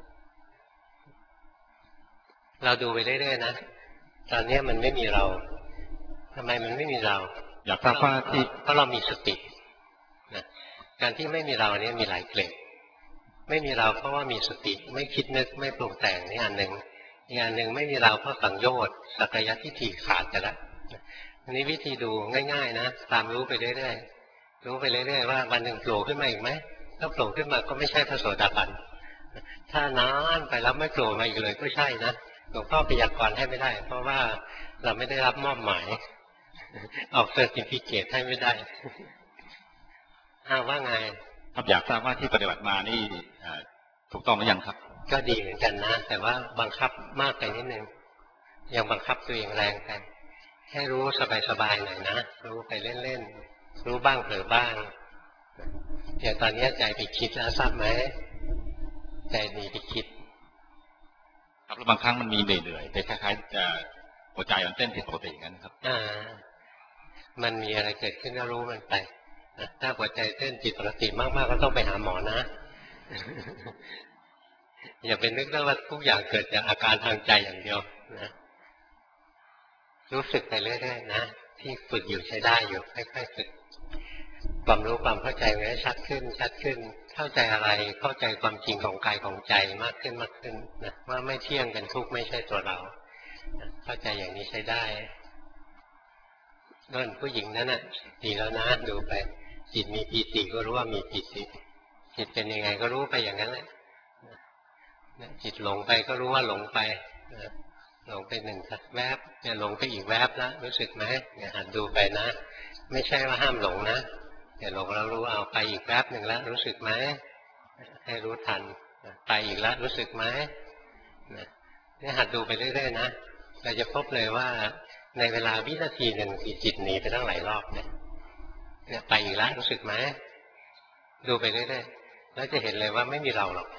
Speaker 1: เราดูไปเรื่อยๆนะตอนนี้มันไม่มีเราทำไมมันไม่มีเรา
Speaker 19: อยากทราบว่าที่
Speaker 1: เพราะเรามีสตินะการที่ไม่มีเราเนี่ยมีหลายเกรดไม่มีเราเพราะว่ามีสติไม่คิดนึกไม่ปรุงแต่งนี่อันหนึ่งอีกอันหนึ่งไม่มีเราเพราะสังโยชน์สักยะทิฏฐิขาดไปแล้วอันนี้วิธีดูง่ายๆนะตามรู้ไปเรื่อยๆรู้ไปเรื่อยๆว่าวันหนึ่งโผล่ขึ้นมาอีกไหมถ้าโผล่ขึ้นมาก็ไม่ใช่พระโสดาบันถ้านานไปแล้วไม่โผล่มาอีกเลยก็ใช่นะหลวงพ่อพยากรณ์ให้ไม่ได้เพราะว่าเราไม่ได้รับมอบหมายออกเซอร์ติฟิเคตให้ไม่ได้อ้าวว่าไง
Speaker 20: ครับอยากทราบว่าที่ปฏิบัติมานี่ถูกต้องหรือยังครับ
Speaker 1: ก็ดีเหมือนกันนะแต่ว่าบังคับมากไปนิดนึงยังบังคับตัวเองแรงไปให้รู้สบายๆหน่อยนะรู้ไปเล่นๆรู้บ้างเผลอบ้างอย่างตอนนี้ใจไปคิดแล้วทราบไหมใจหนีไปคิด
Speaker 20: ครับแล้วบางครั้งมันมีเหนื่อยๆแต่คล้ายๆจะหัวใจมันเต้นผิดปกติอย่างนั้นครับ
Speaker 1: อ่ามันมีอะไรเกิดขึ้นก็รู้มันไปถ้าหัวใจเต้นผิดปกติมากๆก็ต้องไปหาหมอนะอย่าไปนึกว่าทุกอย่างเกิดจากอาการทางใจอย่างเดียวนะรู้สึกไปเรื่อยๆนะที่ฝึกอยู่ใช้ได้อยู่ค่อยๆฝึกความรู้ความเข้าใจมันชัดขึ้นชัดขึ้นเข้าใจอะไรเข้าใจความจริงของกายของใจมากขึ้นมากขึ้นนะว่าไม่เที่ยงเป็นทุกข์ไม่ใช่ตัวเราเข้าใจอย่างนี้ใช้ได้นั่นผู้หญิงนั้นน่ะดีแล้วนะดูไปจิตมีปีติก็รู้ว่ามีปีติจิตเป็นยังไงก็รู้ไปอย่างนั้นแหละจิตหลงไปก็รู้ว่าหลงไปหลงไปหนึ่งแวบเนี่ยหลงไปอีกแวบแล้วรู้สึกไหมเนี่ยหัดดูไปนะไม่ใช่ว่าห้ามหลงนะแต่หลงแล้วรู้เอาไปอีกแวบหนึ่งแล้วรู้สึกไหมให้รู้ทันไปอีกแล้วรู้สึกไหมเนี่ยหัดดูไปเรื่อยๆนะเราจะพบเลยว่าในเวลาวินาทีหนึ่งจิตหนีไปตั้งหลายรอบเนี่ยเนี่ยไปอีกแล้วรู้สึกไหมดูไปเรื่อยๆแล้วจะเห็นเลยว่าไม่มีเราหรอก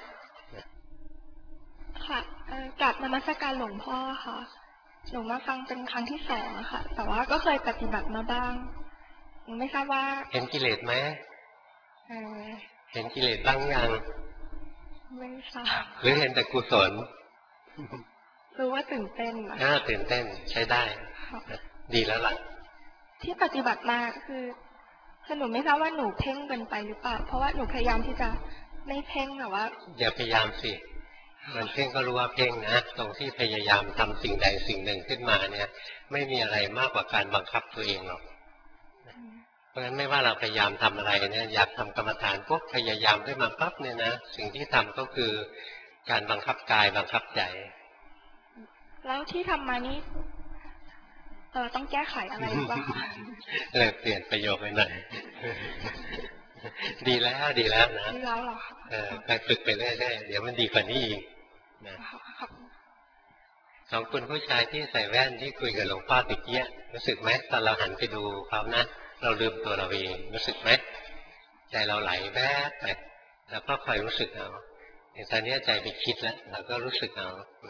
Speaker 21: ค่ะกลับนมัสการหลวงพ่อค่ะหนูมาฟังเป็นครั้งที่สองค่ะแต่ว่าก็เคยปฏิบัติมาบ้างหนูไม่ทราบว่า
Speaker 1: เห็นกิเลสไหม
Speaker 21: เออ
Speaker 1: เห็นกิเลสบ้างยัง
Speaker 21: ไม่ทราบ
Speaker 1: หรือเห็นแต่กุศล
Speaker 21: รู้ว่าตื่นเต้น
Speaker 1: อ่าตื่นเต้นใช้ได้ดีแล้วล่ะ
Speaker 21: ที่ปฏิบัติมาคือคือหนูไม่ทราบว่าหนูเพ่งเกินไปหรือเปล่าเพราะว่าหนูพยายามที่จะไม่เพ่งแต่ว่า
Speaker 1: อย่าพยายามสิมันเพ่งก็รู้ว่าเพ่งนะตรงที่พยายามทำสิ่งใดสิ่งหนึ่งขึ้นมาเนี่ยไม่มีอะไรมากกว่าการบังคับตัวเองหรอกเพราะฉะนั้นไม่ว่าเราพยายามทำอะไรเนี่ยอยากทำกรรมฐานปุ๊บพยายามขึ้นมาปั๊บเนี่ยนะสิ่งที่ทำก็คือการบังคับกายบังคับใจ
Speaker 21: แล้วที่ทำมานี้เออต้องแก้ไขอะไรบ้าง
Speaker 1: เลยเปลี่ยนประโยคไปหน่อยดีแล้วดีแล้วนะ
Speaker 21: ดีแล้วหรอ
Speaker 1: เออไปฝึกไปเรื่อยๆเดี๋ยวมันดีกว่านี้อีกนะสองคนผู้ชายที่ใส่แว่นที่คุยกับหลวงพ่อตะเกียรู้สึกไหมตอนเราหันไปดูเขานะเราลืมตัวเราเองรู้สึกไหมใจเราไหลแวบไปแล้วก็คอยรู้สึกเอาตอนนี้ใจไปคิดแล้วเราก็รู้สึกเอา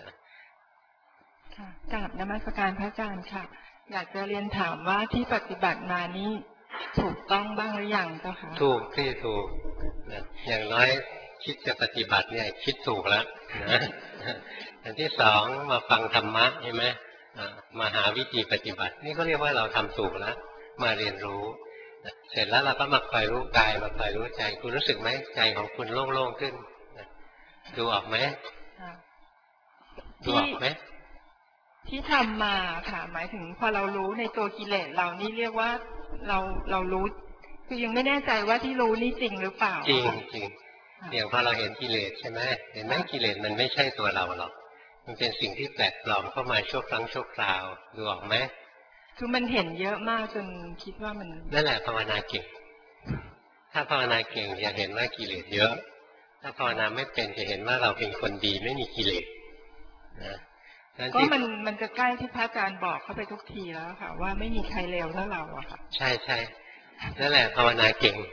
Speaker 2: ค่ะกราบนมัสการพระอาจารย์ค่ะอยากจะเรียนถามว่าที่ปฏิบัติมานี้ถูกต้องบ้างหรือยังเจ้าค่ะ
Speaker 1: ถูกที่ถูกอย่างน้อยคิดจะปฏิบัติเนี่ยคิดถูกแล้วนะอันที่สองมาฟังธรรมะใช่ไหมมาหาวิธีปฏิบัตินี่ก็เรียกว่าเราทำถูกแล้วมาเรียนรู้เสร็จแล้วเราก็มาคอยรู้กายมาคอยรู้ใจคุณรู้สึกไหมใจของคุณโล่งๆขึ้นดูออกไหมดูออกไหม
Speaker 2: ที่ทำมาค่ะหมายถึงพอเรารู้ในตัวกิเลสเรานี่เรียกว่าเราเรารู้คือยังไม่แน่ใจว่าที่รู้นี่จริงหรือเปล่า
Speaker 1: จริงจริงอย่างพอเราเห็นกิเลสใช่ไหมเห็นไหมกิเลสมันไม่ใช่ตัวเราหรอกมันเป็นสิ่งที่แปลกปลอมเข้ามาชั่วครั้งชั่วคราวดูออกไหม
Speaker 2: คือมันเห็นเยอะมากจนคิดว่ามัน
Speaker 1: นั่นแหละภาวนาเก่งถ้าภาวนาเก่งจะเห็นว่ากิเลสเยอะถ้าภาวนาไม่เป็นจะเห็นว่าเราเป็นคนดีไม่มีกิเลสนะ
Speaker 2: ก็มันมันจะใกล้ที่พระอาจารย์บอกเข้าไปทุกทีแล้วค่ะว่าไม่มีใครเลวเท่าเราอะค่ะ
Speaker 1: ใช่ใช่นั่นแหละภาวนาเก่ง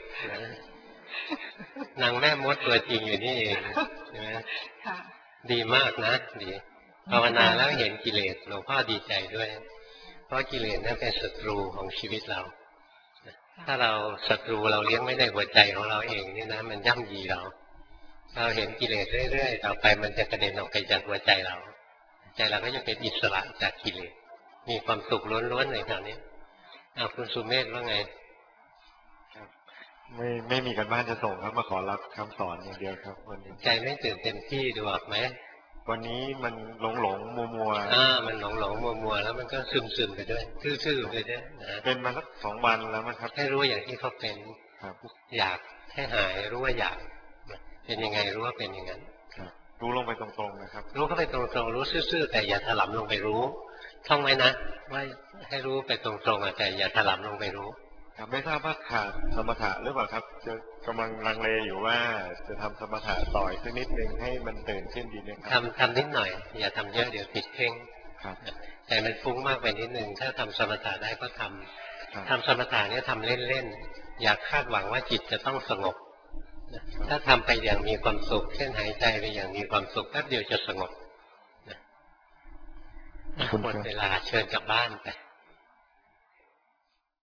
Speaker 1: นางแม่มดตัวจริงอยู่นี่เองใช่ไหมดีมากนะดีภาวนาแล้วเห็นกิเลสหลวงพ่อดีใจด้วยเพราะกิเลสนั่นเป็นศัตรูของชีวิตเราถ้าเราศัตรูเราเลี้ยงไม่ได้หัวใจของเราเองนี่นะมันย่ำยีเราเราเห็นกิเลสเรื่อยๆต่อไปมันจะกระเด็นออกไปจากหัวใจเราใจเราก็จะเป็นอิสระจากกิเลสมีความสุขล้วนๆในตอนนี้เอาคุณสุเมธว่าไง
Speaker 5: ไม่ไม่มีกันบ้านจะส่งครับมาขอรับคำสอนอย่างเดียวครับวันนี้
Speaker 1: ใจไม่ตื่นเต็มที่ดูออกไหม
Speaker 5: วันนี้มันหลงหลงมัวมัว
Speaker 1: อ่ามันหลงหลงมัวมัวแล้วมันก็ซึมซึมไปด้วยซื่อๆไปด้วยนะ
Speaker 5: เป็นมาสักสองวันแล้วมั้งครับ
Speaker 1: ให้รู้อย่างที่เขาเป็น
Speaker 5: ครับ
Speaker 1: อยากให้หายรู้ว่าอยากเป็นยังไงรู้ว่าเป็นอย่างนั้น
Speaker 5: รู้ลงไปตรงๆนะครับ
Speaker 1: รู้เข้าไปตรงๆรู้ซื่อๆแต่อย่าถลำลงไปรู้ท่องไว้นะว่าให้รู้ไปตรงๆแต่อย่าถลำลงไปรู้
Speaker 5: ครับไม่ทราบว่าขาดสมถะหรือเปล่าครับจะกำลังลังเลอยู่ว่าจะทำสมถะต่อยสักนิดนึงให้มันตื่นขึ้นดีไหมครับ
Speaker 1: ทำทำนิดหน่อยอย่าทำเยอะเดี๋ยวติดเพ่ง
Speaker 5: ครับ
Speaker 1: แต่มันฟุ้งมากไปนิดนึงถ้าทำสมถะได้ก็ทำทำสมถะเนี่ยทำเล่นๆอยากคาดหวังว่าจิตจะต้องสงบถ้าทำไปอย่างมีความสุขเช่นหายใจไปอย่างมีความสุขแป๊บเดียวจะสงบหมดเวลาเชิญกลับบ้านไป